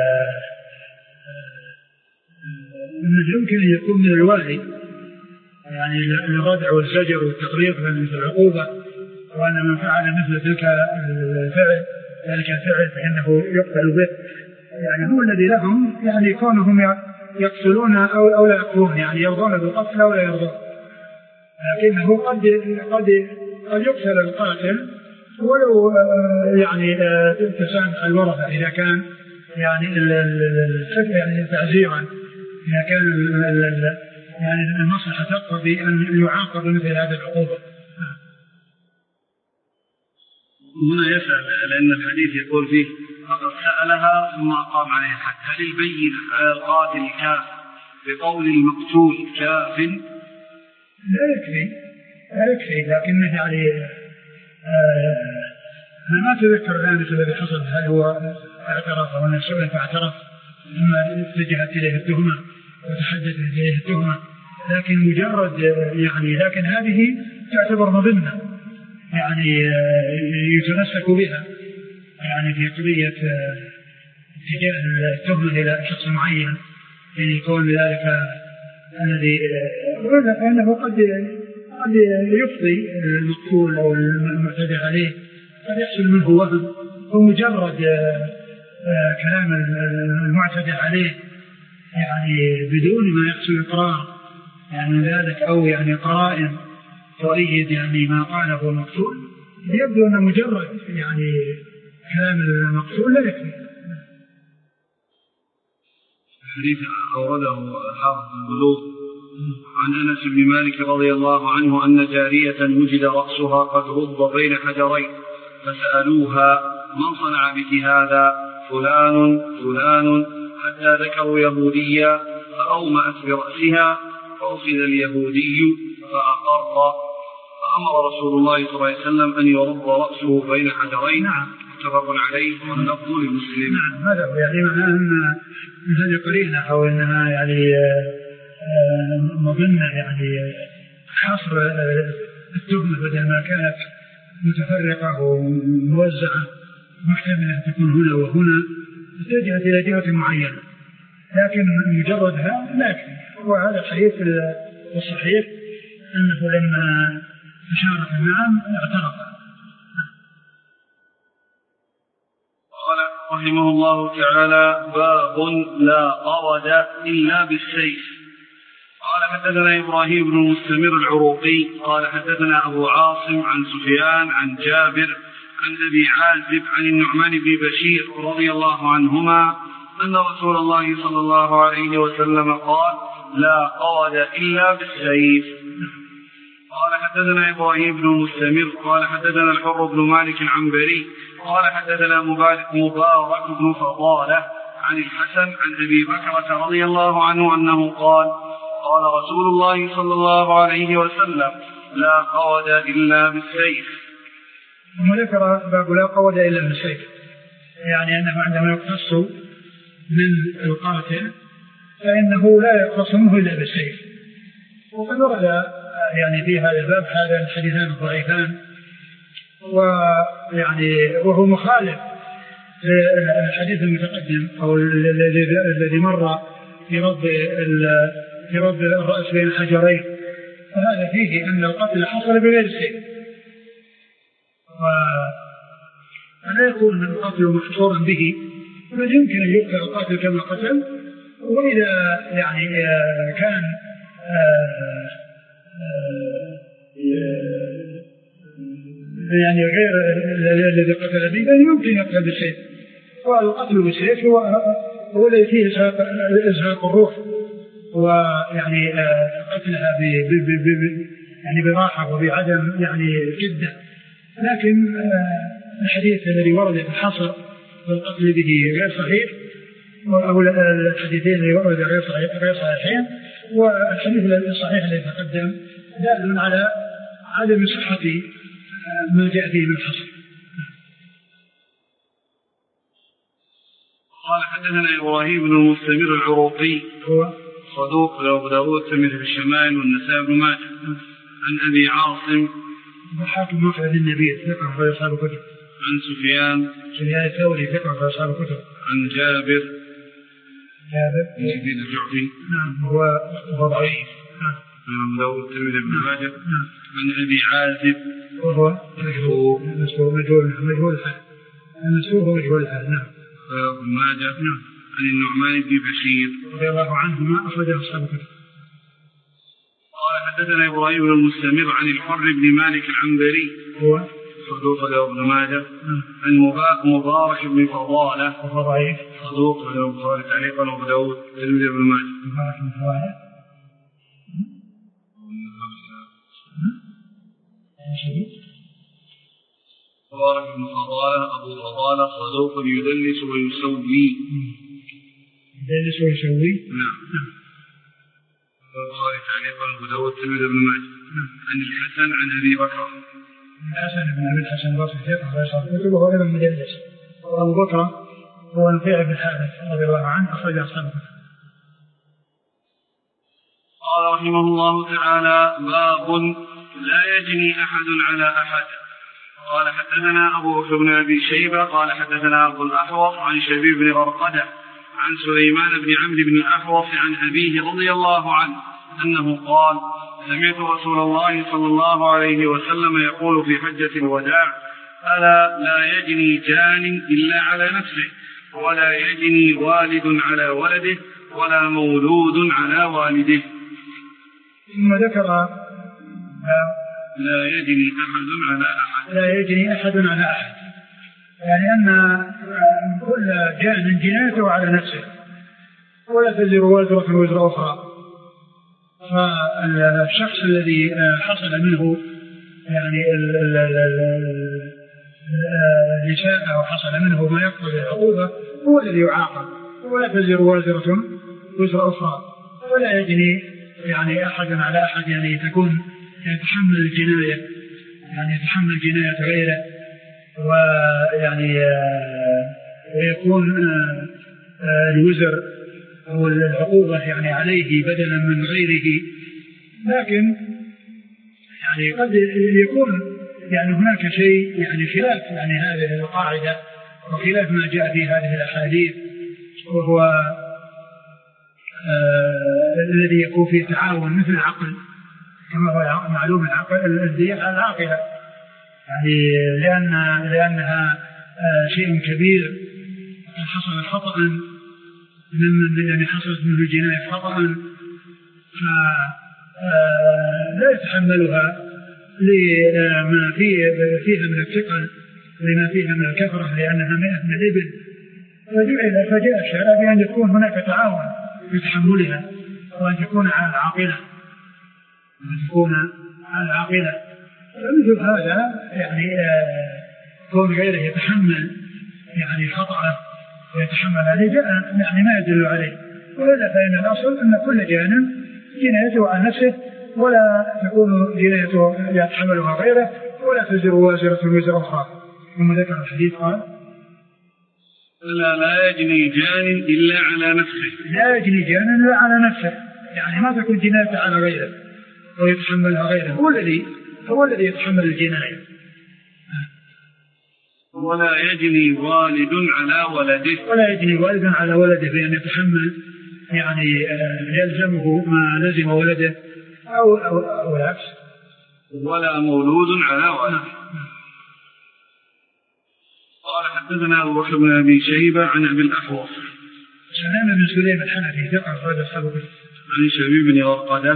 أنه يمكن أن يكون من الوالي، يعني الردع والزجر والتقرير مثل العقوبة، وأن من فعل مثل ذلك الفعل فإنه يقتل به. يعني هو الذي لهم يعني كونهم يقتلون أو لا يقتلون، يعني يرضون بالقتل أو لا يرضون، لكنه قد يقتل القاتل ولو يعني تسامح الورثة إذا كان يعني تعزيرا، إذا كان يعني المصلحة تقتضي أن يعاقب مثل هذه العقوبة. هنا يسأل لأن الحديث يقول فيه فقد سألها ثم أقام عليها الحد، هل البينة على القاتل كاف بقول المقتول كاف؟ لا يكفي، لكنه يعني أنا ما أتذكر الآن الذي حصل، هل هو اعترف أو سئل فاعترف ثم اتجهت إليه التهمة وتحدثت إليه التهمة، لكن مجرد يعني لكن هذه تعتبر مظنة يعني يتمسك بها يعني في قضية اتجاه التهمة إلى شخص معين، يعني يكون بذلك الذي أنه قد يفضي المقتول أو المعتدى عليه قد يحصل منه وهم، ومجرد كلام المعتدى عليه يعني بدون ما يحصل إقرار يعني ذلك أو يعني قرائن تؤيد يعني ما قاله المقتول، يبدو أن مجرد يعني كلام المقتول لا يكفي. الحديث أورده حافظ البلوغ عن أنس بن مالك رضي الله عنه أن جارية وجد رأسها قد رض بين حجرين فسألوها: من صنع بك هذا؟ فلان فلان، حتى ذكروا يهوديا فأومأت برأسها فأخذ اليهودي فأقر، فأمر رسول الله صلى الله عليه وسلم أن يرض رأسه بين حجرين. متفق عليه واللفظ لمسلم. نعم، هذا يعني معناه أن هذه قرينة أو أنها يعني مظنة يعني حصر التهمة بدل ما كانت متفرقة وموزعة محتملة أن تكون هنا وهنا اتجهت إلى جهة معينة، لكن مجردها لا يكفي. وهذا الحديث الصحيح أنه لما أشارت النعم اعترف. قال رحمه الله تعالى: باب لا قرد إلا بالسيف. قال حدثنا إبراهيم بن المستمر العروقي قال حدثنا أبو عاصم عن سفيان عن جابر عن أبي عازب عن النعمان بن بشير رضي الله عنهما أن رسول الله صلى الله عليه وسلم قال: لا قرد إلا بالسيف. قال حدثنا إبراهيم بن المستمر قال حدثنا الحر بن مالك العنبري قال حدثنا مبارك بن فضالة عن الحسن عن أبي بكرة رضي الله عنه أنه قال: قال رسول الله صلى الله عليه وسلم: لا قود إلا بالسيف. ثم ذكر باب لا قود إلا بالسيف، يعني أنه عندما يقتص من القاتل فإنه لا يقتص منه إلا بالسيف. وقد ورد يعني في هذا الباب هذا الحديثان الضعيفان، ويعني وهو مخالف للحديث المتقدم أو الذي مر في رد ضرب الرأس بين حجرين، فهذا فيه أن القتل حصل بغير سيف، ولا يكون القتل محصورا به، بل يمكن أن يقتل القاتل كما قتل. وإذا يعني كان يعني غير الذي قتل به يمكن يقتل بالسيف، والقتل بالسيف هو الذي فيه إزهاق الروح، ويعني قتلها يعني براحة وبعدم يعني جدة. لكن الحديث الذي ورد في الحصر والقتل به غير صحيح، أو الحديثين اللي ورد غير صحيحين، والحديث الصحيح الذي تقدم دال على عدم صحة ما جاء فيه من الحصر. قال حدثنا إبراهيم بن المستمر العروقي هو صدوق أبو داود الترمذي في الشمائل والنسائي بن ماجه عن أبي عاصم حاكم مخرج النبي ثقة في أصحاب الكتب عن سفيان الثوري ثقة في أصحاب الكتب عن جابر بن يزيد الجعفي نعم هو ضعيف عن أبو داود الترمذي بن ماجه عن أبي عازب وهو مجهول الحال نعم ابن ماجه عن النعمان بن بشير رضي الله عنهما أخرجه أصحاب الكتب. قال حدثنا إبراهيم بن المستمر عن الحر بن مالك العنبري هو صدوق له ابن ماجه عن مبارك بن فضالة وهو ضعيف صدوق له البخاري تعليقا وابو داود الترمذي بن ماجه. مبارك بن فضالة مبارك بن فضالة أبو فضالة صدوق يدلس ويسوي. يدلس ويسوي نعم. البخاري تعليقا وابو داود الترمذي بن ماجه عن الحسن عن أبي بكر. الحسن بن أبي الحسن البصري ثقة في أصحاب الكتب وهو أيضا مدلس. وأبو بكر هو نفيع بن الحارث رضي الله عنه أخرج أصحاب الكتب. قال رحمه الله تعالى: باب لا يجني أحد على أحد. قال حدثنا أبو بكر بن أبي شيبة قال حدثنا أبو الأحوص عن شبيب بن غرقدة عن سليمان بن عمرو بن الأحوص عن أبيه رضي الله عنه أنه قال: سمعت رسول الله صلى الله عليه وسلم يقول في حجة الوداع: ألا لا يجني جان إلا على نفسه، ولا يجني والد على ولده، ولا مولود على والده. ثم ذكر لا يجني أحد على أحد. لا يجني أحد على أحد، يعني أن كل جان جنايته على نفسه، ولا تزر وازرة وزر أخرى. فالشخص الذي حصل منه يعني الإساءة أو حصل منه ما يقتضي العقوبة هو الذي يعاقب، ولا تزر وازرة وزر أخرى، ولا يجني يعني أحد على أحد، يعني تكون يتحمل الجناية، يعني يتحمل جناية غيره، ويعني ويكون الوزر أو العقوبة يعني عليه بدلا من غيره. لكن يعني قد يكون يعني هناك شيء يعني خلاف يعني هذه القاعدة وخلاف ما جاء في هذه الأحاديث، وهو الذي يكون فيه تعاون مثل العقل، كما هو معلوم العقل الدية على العاقلة، يعني لأنها شيء كبير حصل خطأ ممن يعني حصلت منه الجناية خطأ، فلا يتحملها لما فيها من الثقل، لما فيها من الكثرة، لأنها 100 من الإبل. فجاء الشرع بأن يكون هناك تعاون في تحملها، وأن تكون على العاقلة، فمثل هذا يعني كون غيره يتحمل يعني خطأه ويتحمل عليه يعني ما يدل عليه، وإلا فإن الأصل أن كل جانب جنايته عن نفسه، ولا تكون جنايته يتحملها غيره، ولا تزر وازرة وزر أخرى. ثم ذكر الحديث قال: لا يجني جان إلا على نفسه. لا يجني جان إلا على نفسه، يعني ما تكون جنايته على غيره ويتحملها غيره، هو الذي يتحمل الجناية. ولا يجني والد على ولده. ولا يجني والد على ولده بأن يتحمل يعني يلزمه ما لزم ولده أو العكس. ولا مولود على ولده. قال حدثنا أبو بكر بن أبي شيبة عن أبي الأحوص سلام بن سليم الحنفي ثقة أخرج أصحاب الكتب. عن شبيب بن ورقدة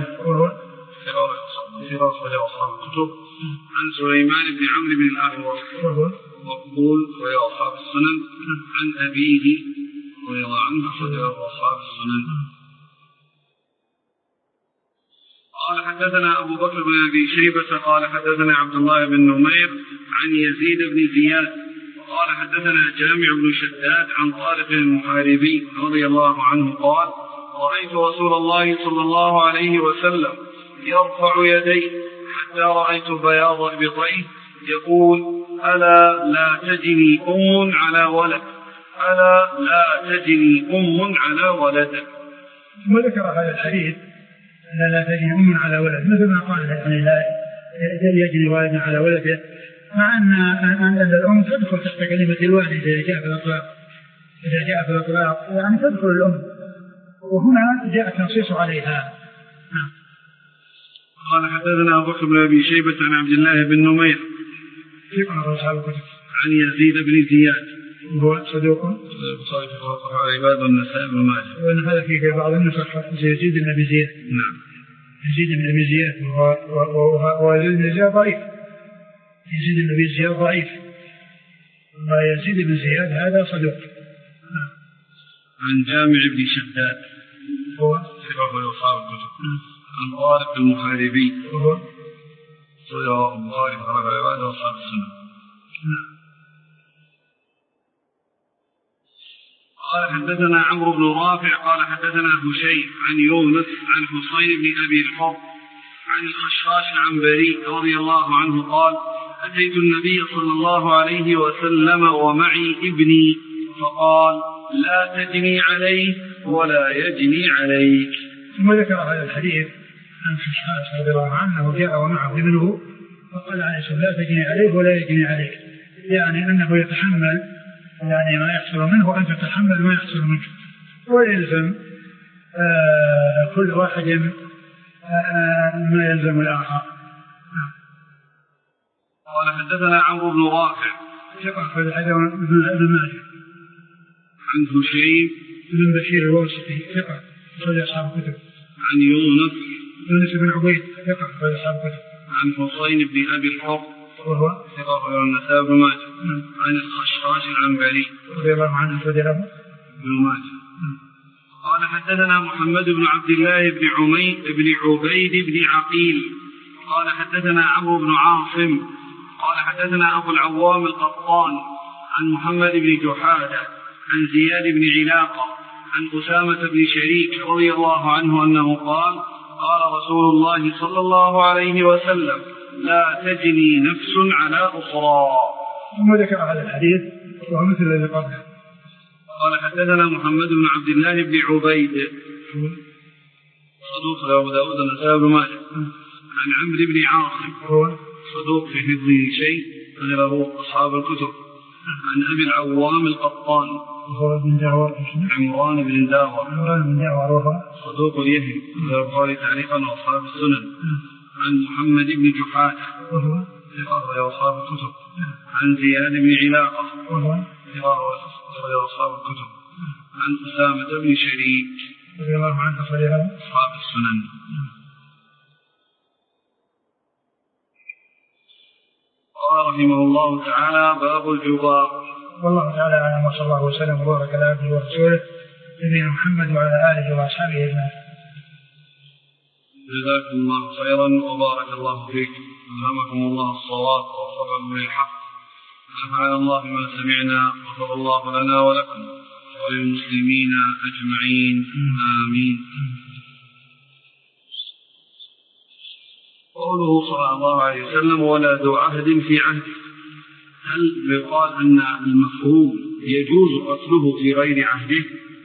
أخرج أصحاب الكتب. عن سليمان بن عمرو بن الأحوص مقبول أخرج أصحاب السنن. عن أبيه رضي الله عنه أخرج أصحاب السنن. قال حدثنا أبو بكر بن أبي شيبة قال حدثنا عبد الله بن نمير عن يزيد بن زياد قال حدثنا جامع بن شداد عن طارق المحاربي رضي الله عنه قال رأيت رسول الله صلى الله عليه وسلم يرفع يديه حتى رأيت بياض إبطيه يقول ألا لا تجني أم على ولد ألا لا تجني أم على ولد. وذكر هذا الحديث لا تجني أم على ولد مثل ما قال يعني لا يجني والد على ولده مع أن الأم تدخل تحت كلمة الوالد إذا جاء في الإطلاق يعني تدخل الأم وهنا جاء التنصيص عليها. قال حدثنا أبو بكر بن أبي شيبة عن عبد الله بن نمير عن يزيد بن زياد هو صدوق عباد النسائي بن ماجه وأن هذا في بعض النسخ يزيد بن أبي زياد. نعم يزيد بن أبي زياد ويزيد بن زياد ضعيف. يزيد بن أبي زياد ضعيف ويزيد بن زياد هذا صدوق. عن جامع بن شداد هو ثقة أصحاب الكتب. عن طارق المحاربي هو صدوق البخاري ورواه عباد أصحاب السنة. قال حدثنا عمرو بن رافع قال حدثنا هشيم عن يونس عن حسين بن أبي الحر عن الخشاش العنبري رضي الله عنه قال أتيت النبي صلى الله عليه وسلم ومعي ابني فقال لا تجني عليه ولا يجني عليك. ثم ذكر هذا الحديث عن الخشاش رضي الله عنه جاء ومعه ابنه فقال عليه السلام لا تجني عليه ولا يجني عليك يعني أنه يتحمل يعني ما يحصل منه وأن تتحمل ما يحصل منك ويلزم كل واحد ما يلزم الآخر. قال حدثنا عمرو بن رافع ثقة في الحديث ابن ماجه عن هشيم بن بشير الواسطي ثقة في أصحاب الكتب. عن يونس بن عبيد ثقة في أصحاب الكتب. عن حسين بن أبي الحر وهو ثقة في النسائي بن ماجه. عن الخشاش العنبري رضي الله عنه بن ماجه. قال حدثنا محمد بن عبد الله بن عبيد بن عقيل قال حدثنا عمرو بن عاصم قال حدثنا أبو العوام القطان عن محمد بن جحادة عن زياد بن علاقة عن أسامة بن شريك رضي الله عنه أنه قال قال رسول الله صلى الله عليه وسلم لا تجني نفس على أخرى. ثم ذكر هذا الحديث وهو مثل الذي قبله. قال حدثنا محمد بن عبد الله بن عبيد صدوق أبو داود النسائي بن ماجه. عن عمرو بن عاصم هو صدوق في حفظه شيء غيره أصحاب الكتب. عن أبي العوام القطان هو بن داور عمران بن داور صدوق يهم البخاري تعليقا وأصحاب السنن. عن محمد بن جحادة ثقة أصحاب الكتب. عن زياد بن علاقة ثقة أصحاب الكتب. عن أسامة بن شريك رضي الله عنه أصحاب السنن. قال رحمه الله تعالى باب الجبار. والله تعالى أعلم وصلى الله وسلم وبارك على عبده ورسوله نبينا محمد وعلى آله وأصحابه أجمعين. جزاكم الله خيرا وبارك الله فيكم ألهمكم الله الصواب ووفقكم للحق ونفعنا الله بما سمعنا وغفر الله لنا ولكم وللمسلمين أجمعين آمين. قوله صلى الله عليه وسلم ولا ذو عهد في عهده هل يقال أن المفهوم يجوز قتله في غير عهده؟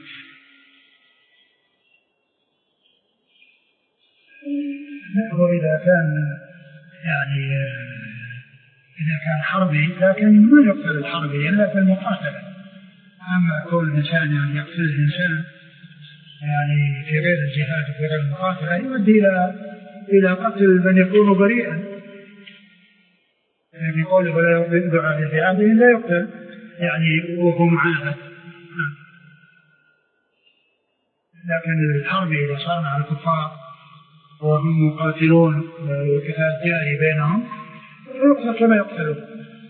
وإذا كان يعني إذا كان حربي لكن ما يقتل الحربي إلا في المقاتلة. أما كل إنسان يعني يقتل الإنسان يعني في غير الجهاد وفي غير المقاتلة يؤدي إلى قتل من يكون بريئا، يعني قوله ولا يدعى في عهده لا يقتل يعني وهو معاهد. لكن الحرب إذا صار مع الكفار وهم مقاتلون والقتال جاري بينهم يقتل كما يقتلون.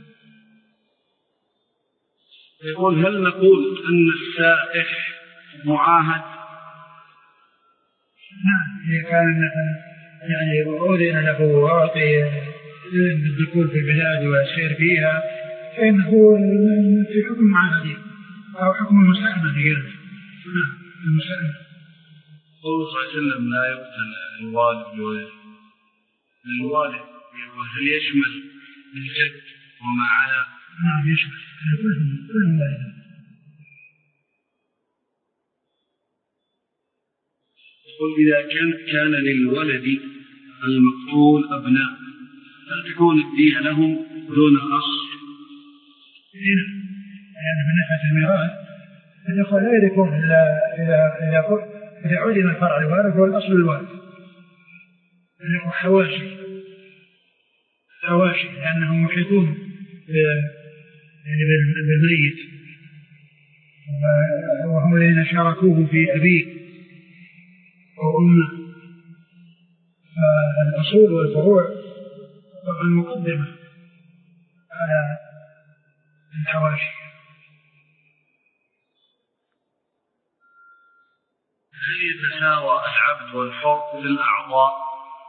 يقول هل نقول أن السائح معاهد؟ نعم، إذا كان يعني أذن له وأعطي الدخول في البلاد والسير فيها فإنه في حكم معاهدين أو حكم المساهمة في قلبه. نعم المساهمة. قوله صلى الله عليه وسلم لا يقتل الوالد بولده، الوالد هل يشمل الجد وما على؟ نعم يشمل كلهم والد. يقول إذا كان للولد المقتول أبناء هل تكون الدية لهم دون أخ؟ هنا يعني من ناحية الميراث الأخوة لا يرثون إذا علم الفرع الوارث والأصل الوارث. الأخوة حواشي لأنهم محيطون يعني بالميت وهم الذين شاركوه في أبيه وأمه، فالأصول والفروع طبعا مقدمة على الحواشي. هل يتساوى العبد والحر في الأعضاء؟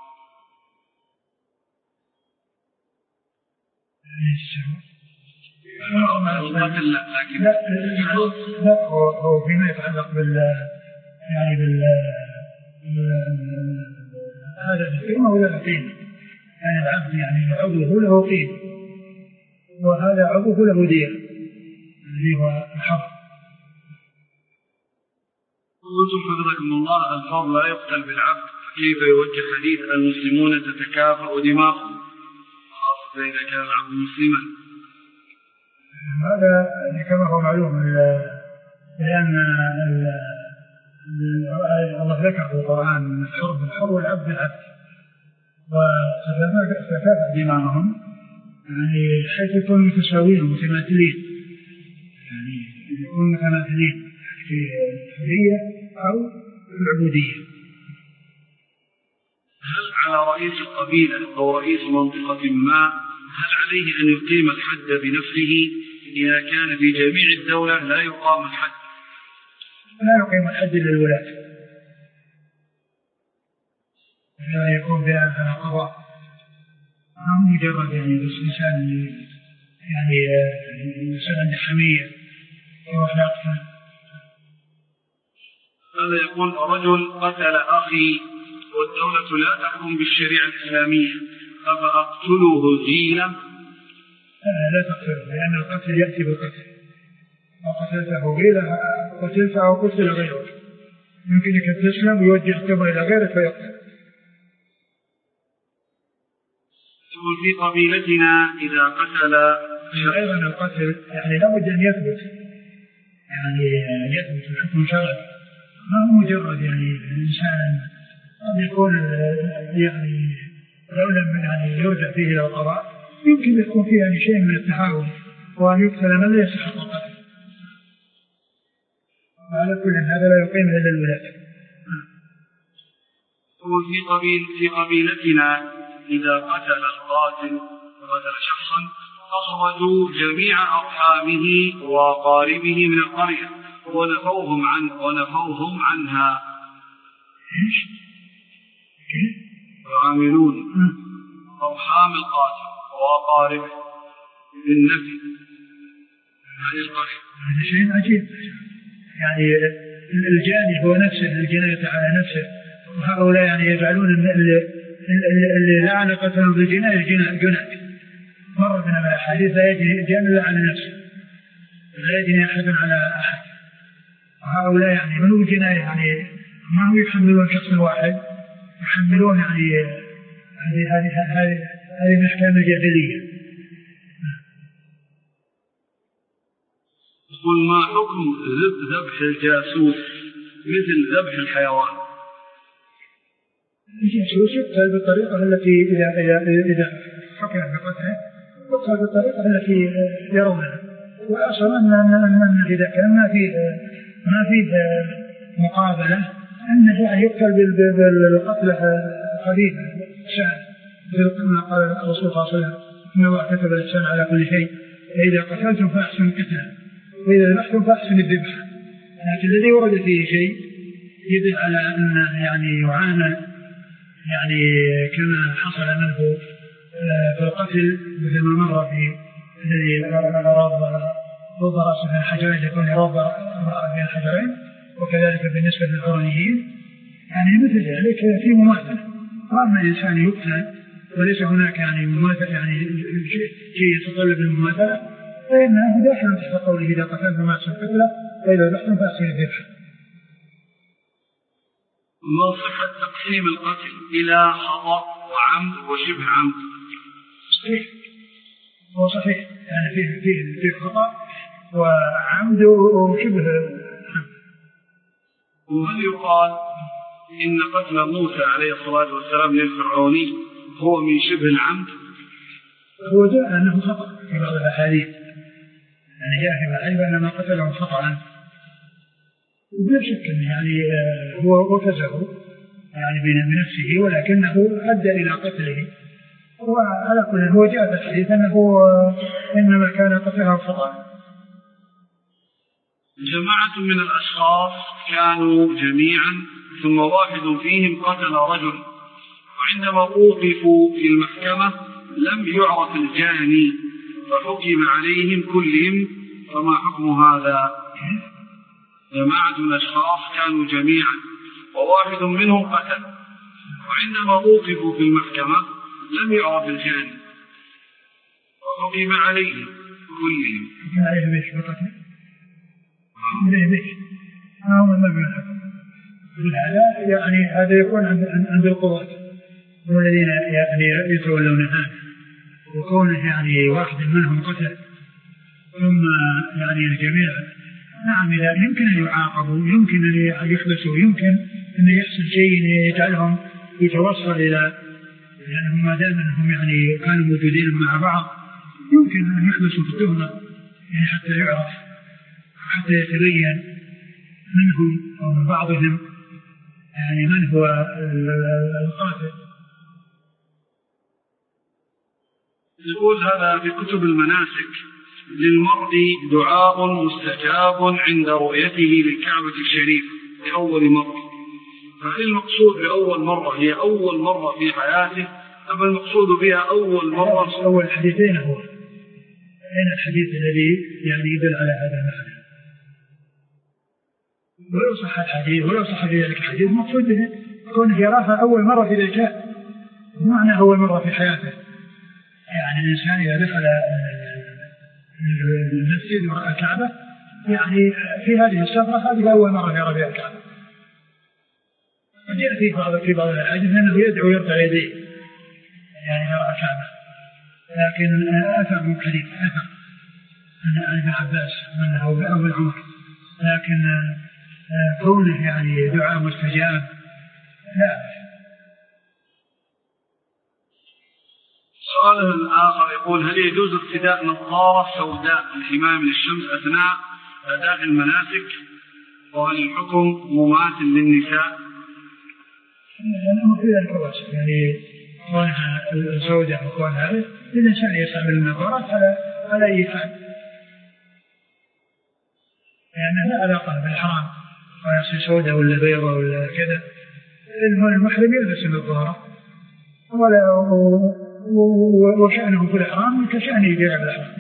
لا هو فيما يتعلق يعني هذا القيمة ولا قيمة، يعني العبد يعني عضوه له قيمة وهذا عضوه له دية اللي هو الحر. قلتم حفظكم الله الحر لا يقتل بالعبد، فكيف يوجه حديث المسلمون تتكافأ دماؤهم خاصة إذا كان العبد مسلما؟ هذا كما هو معلوم لأن الله ذكر في القرآن الحر بالحر والعبد بالعبد، وتتكافأ دماؤهم يعني حيث يكونوا متساويين ومتماثلين، يعني يكونوا متماثلين في الحرية أو في العبودية. هل على رئيس القبيلة أو رئيس منطقة ما هل عليه أن يقيم الحد بنفسه إذا كان في جميع الدولة لا يقام الحد؟ لا يقيم الحد للولاة، لا يكون بها قضاء، ما مجرد يعني بس إنسان يعني إنسان عنده حمية أو أخلاق. هذا يقول رجل قتل أخي والدولة لا تحكم بالشريعة الإسلامية أفأقتله جيلا؟ لا تقتله، لأن القتل يأتي بالقتل، وقتلته غيره قتلت أو قتل غيره، يمكنك أن تسلم ويوجه القضاء إلى غيرك فيقتل. يقول في قبيلتنا إذا قتل أيضا القتل يعني لابد أن يثبت، يعني يثبت الحكم شرعي، ما هو مجرد يعني الإنسان قد يكون يعني لو لم يعني يرجع فيه إلى القضاء يمكن يكون فيه يعني شيء من التحاول وأن يقتل من لا يستحق القتل. وعلى كل هذا لا يقيم إلا الولاة. في قبيلتنا إذا قتل القاتل شخصا أخرجوا جميع أرحامه وأقاربه من القرية ونفوهم عنها. إيش؟ يعاملون أرحام القاتل وأقاربه بالنفي عن القرية. هذا شيء عجيب، يعني الجاني هو نفسه الجناية على نفسه، وهؤلاء يعني يجعلون اللي لا علاقة له بالجناية جناية. مر بنا بالأحاديث لا يجني جاني إلا على نفسه، لا يجني أحد على أحد. وهؤلاء يعني منو الجناية يعني ما هو يحملون شخص واحد، يحملون يعني هذه من أحكام الجاهلية. يقول ما حكم ذبح الجاسوس مثل ذبح الحيوان. يقتل بالطريقة التي إذا حكم بقتله يقتل بالطريقة التي يرونها. والأصل أن إذا كان ما فيه مقابلة أنه يقتل بالقتل خفيف سهل، كما قال الرسول صلى الله عليه وسلم إن الله كتب الإحسان على كل شيء، فإذا قتلتم فأحسنوا القتلة وإذا ذبحتم فأحسنوا الذبح. لكن الذي ورد فيه شيء يدل على أن يعني يعانى يعني كما حصل منه في القتل مثل ما مر في الذي رب رأسه من الحجرين يكون رب رأسه من الحجرين، وكذلك بالنسبة للعرانيين يعني مثل ذلك في مماثلة. وأما الإنسان يقتل وليس هناك يعني مماثلة يعني شيء يتطلب المماثلة فإنه داخل تحت قوله إذا قتلتم فأحسنوا القتلة وإذا ذبحتم فأحسنوا الذبح. ما صفة تقسيم القتل إلى خطأ وعمد وشبه عمد؟ صحيح، هو صحيح يعني فيه خطأ وعمد وشبه عمد. وهل يقال إن قتل موسى عليه الصلاة والسلام للفرعوني هو من شبه العمد؟ هو جاء أنه خطأ في بعض الأحاديث، يعني جاء في الحديث أن ما قتله خطأ، وبلا شك يعني هو وكزه يعني بنفسه ولكنه أدى إلى قتله. وعلى كل هو جاء في الحديث أنه إنما كان قتله خطأ. جماعة من الأشخاص كانوا جميعا ثم واحد فيهم قتل رجل، وعندما أوقفوا في المحكمة لم يعرف الجاني فحكم عليهم كلهم، فما حكم هذا؟ جماعة من الأشخاص كانوا جميعا وواحد منهم قتل، وعندما أوقفوا في المحكمة لم يعرف الجاني وحكم عليهم كلهم. يعني هذا يكون عند القضاة والذين يعني يتولون هذا، وكونه يعني واحد منهم قتل ثم يعني الجميع نعم يمكن أن يعاقبوا، يمكن أن يحبسوا، يمكن أن يحصل شيء يجعلهم يتوصل إلى يعني ما دام أنهم يعني كانوا موجودين مع بعض يمكن أن يحبسوا في التهمة يعني حتى يعرف حتى يتبين منهم أو من بعضهم يعني من هو القاتل. يقول هذا في كتب المناسك: للمرء دعاء مستجاب عند رؤيته للكعبة الشريفة لأول مرة، فهل المقصود بأول مرة هي أول مرة في حياته أم المقصود بها أول مرة؟ أول حديثين هو أين الحديث الذي يعني يدل على هذا المعنى؟ ولو صح الحديث ولو صح في ذلك الحديث مقصود به كونه يراها أول مرة في ذلك معنى أول مرة في حياته. يعني الإنسان إذا دخل المسجد ورأى الكعبة يعني في هذه السفرة هذه أول مرة يرى فيها الكعبة. جاء في بعض الأحاديث أنه يدعو يرفع يديه يعني يرى الكعبة، لكن أثر من حديث أثر عن ابن عباس أنه أول عمر، لكن كونه يعني دعاء مستجاب لا. سؤال آخر يقول: هل يجوز ارتداء نظارة سوداء للحماية من الشمس أثناء أداء المناسك؟ وهل الحكم مماثل للنساء؟ أنا في ذلك الواسع يعني كونها السوداء وكونها الإنسان يستعمل النظارات على أي حال يعني لا علاقة بالحرام ويصير سوداء ولا بيضاء ولا كذا. المحرم يلبس النظارة وشأنه في الإحرام كشأنه في غير الإحرام.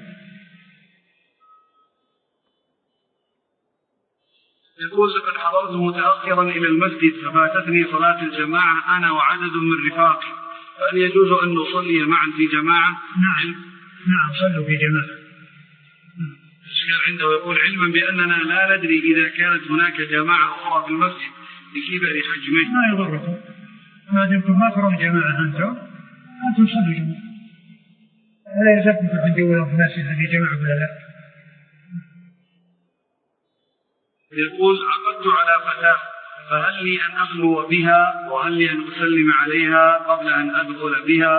يقول: لقد حضرت متأخرا إلى المسجد ففاتتني صلاة الجماعة أنا وعدد من رفاقي، فهل يجوز أن نصلي معا في جماعة؟ نعم صلوا في جماعة. الشيخ عنده يقول: علما بأننا لا ندري إذا كانت هناك جماعة أخرى في المسجد لكبر حجمه. ما يضركم ما دمتم ما ترون جماعة أنتم صلوا جماعة، لا يلزمكم أن تدوروا في المسجد في جماعة ولا لا. يقول: عقدت على فتاة فهل لي أن أخلو بها وهل لي أن أسلم عليها قبل أن أدخل بها؟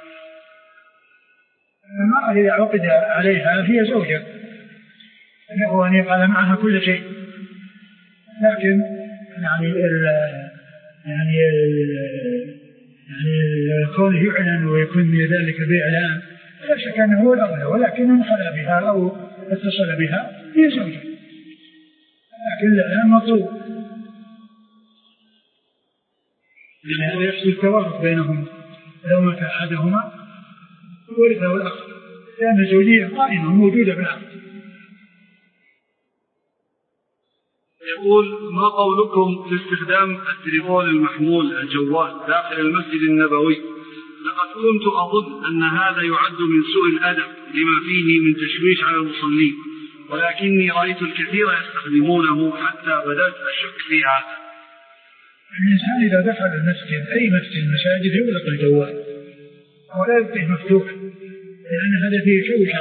المرأة إذا عقد عليها هي زوجة له أن يفعل معها كل شيء، لكن كونه يعلن ويكون ذلك بإعلان لا شك أنه هو الأولى، ولكن من خلى بها أو اتصل بها هي زوجة، لكن الإعلان مطلوب لأنه يحصل التوافق بينهم، لو مات أحدهما ورثه الآخر، لأن الزوجية قائمة موجودة في العقد. يقول: ما قولكم في استخدام التليفون المحمول الجوال داخل المسجد النبوي؟ لقد كنت أظن أن هذا يعد من سوء الأدب لما فيه من تشويش على المصلين، ولكني رأيت الكثير يستخدمونه حتى بدأت أشك في هذا. الإنسان إذا دخل المسجد أي مسجد المساجد يغلق الجوال ولا يبقيه مفتوح، لأن هذا فيه يشوش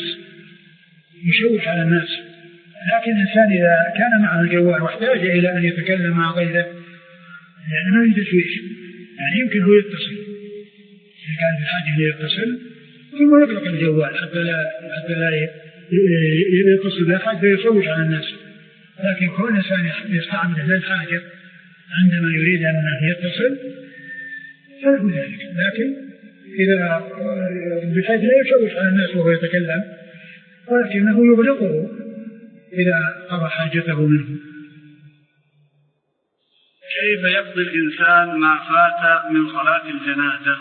على الناس. لكن الإنسان إذا كان معه الجوال واحتاج إلى أن يتكلم مع غيره لأنه ما يتشويش، يعني يمكن هو يتصل، إذا كان في حاجة يتصل ثم يغلق الجوال حتى لا يتصل بأحد فيشوش على الناس. لكن كل إنسان يستعمله للحاجة عندما يريد أن يتصل فله ذلك، لكن إذا بحيث لا يشوش على الناس وهو يتكلم، ولكنه يغلقه إذا قضى حاجته منه. كيف يقضي الإنسان ما فات من صلاة الجنازة؟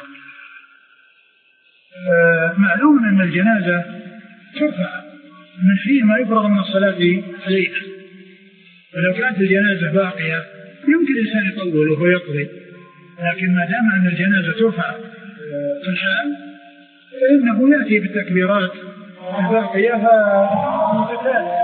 معلوم أن الجنازة ترفع من حين ما يفرغ من الصلاة عليها، ولو كانت الجنازة باقية يمكن الإنسان يطول وهو يقضي، لكن ما دام أن الجنازة ترفع في الحال فإنه يأتي بالتكبيرات الباقية متتالية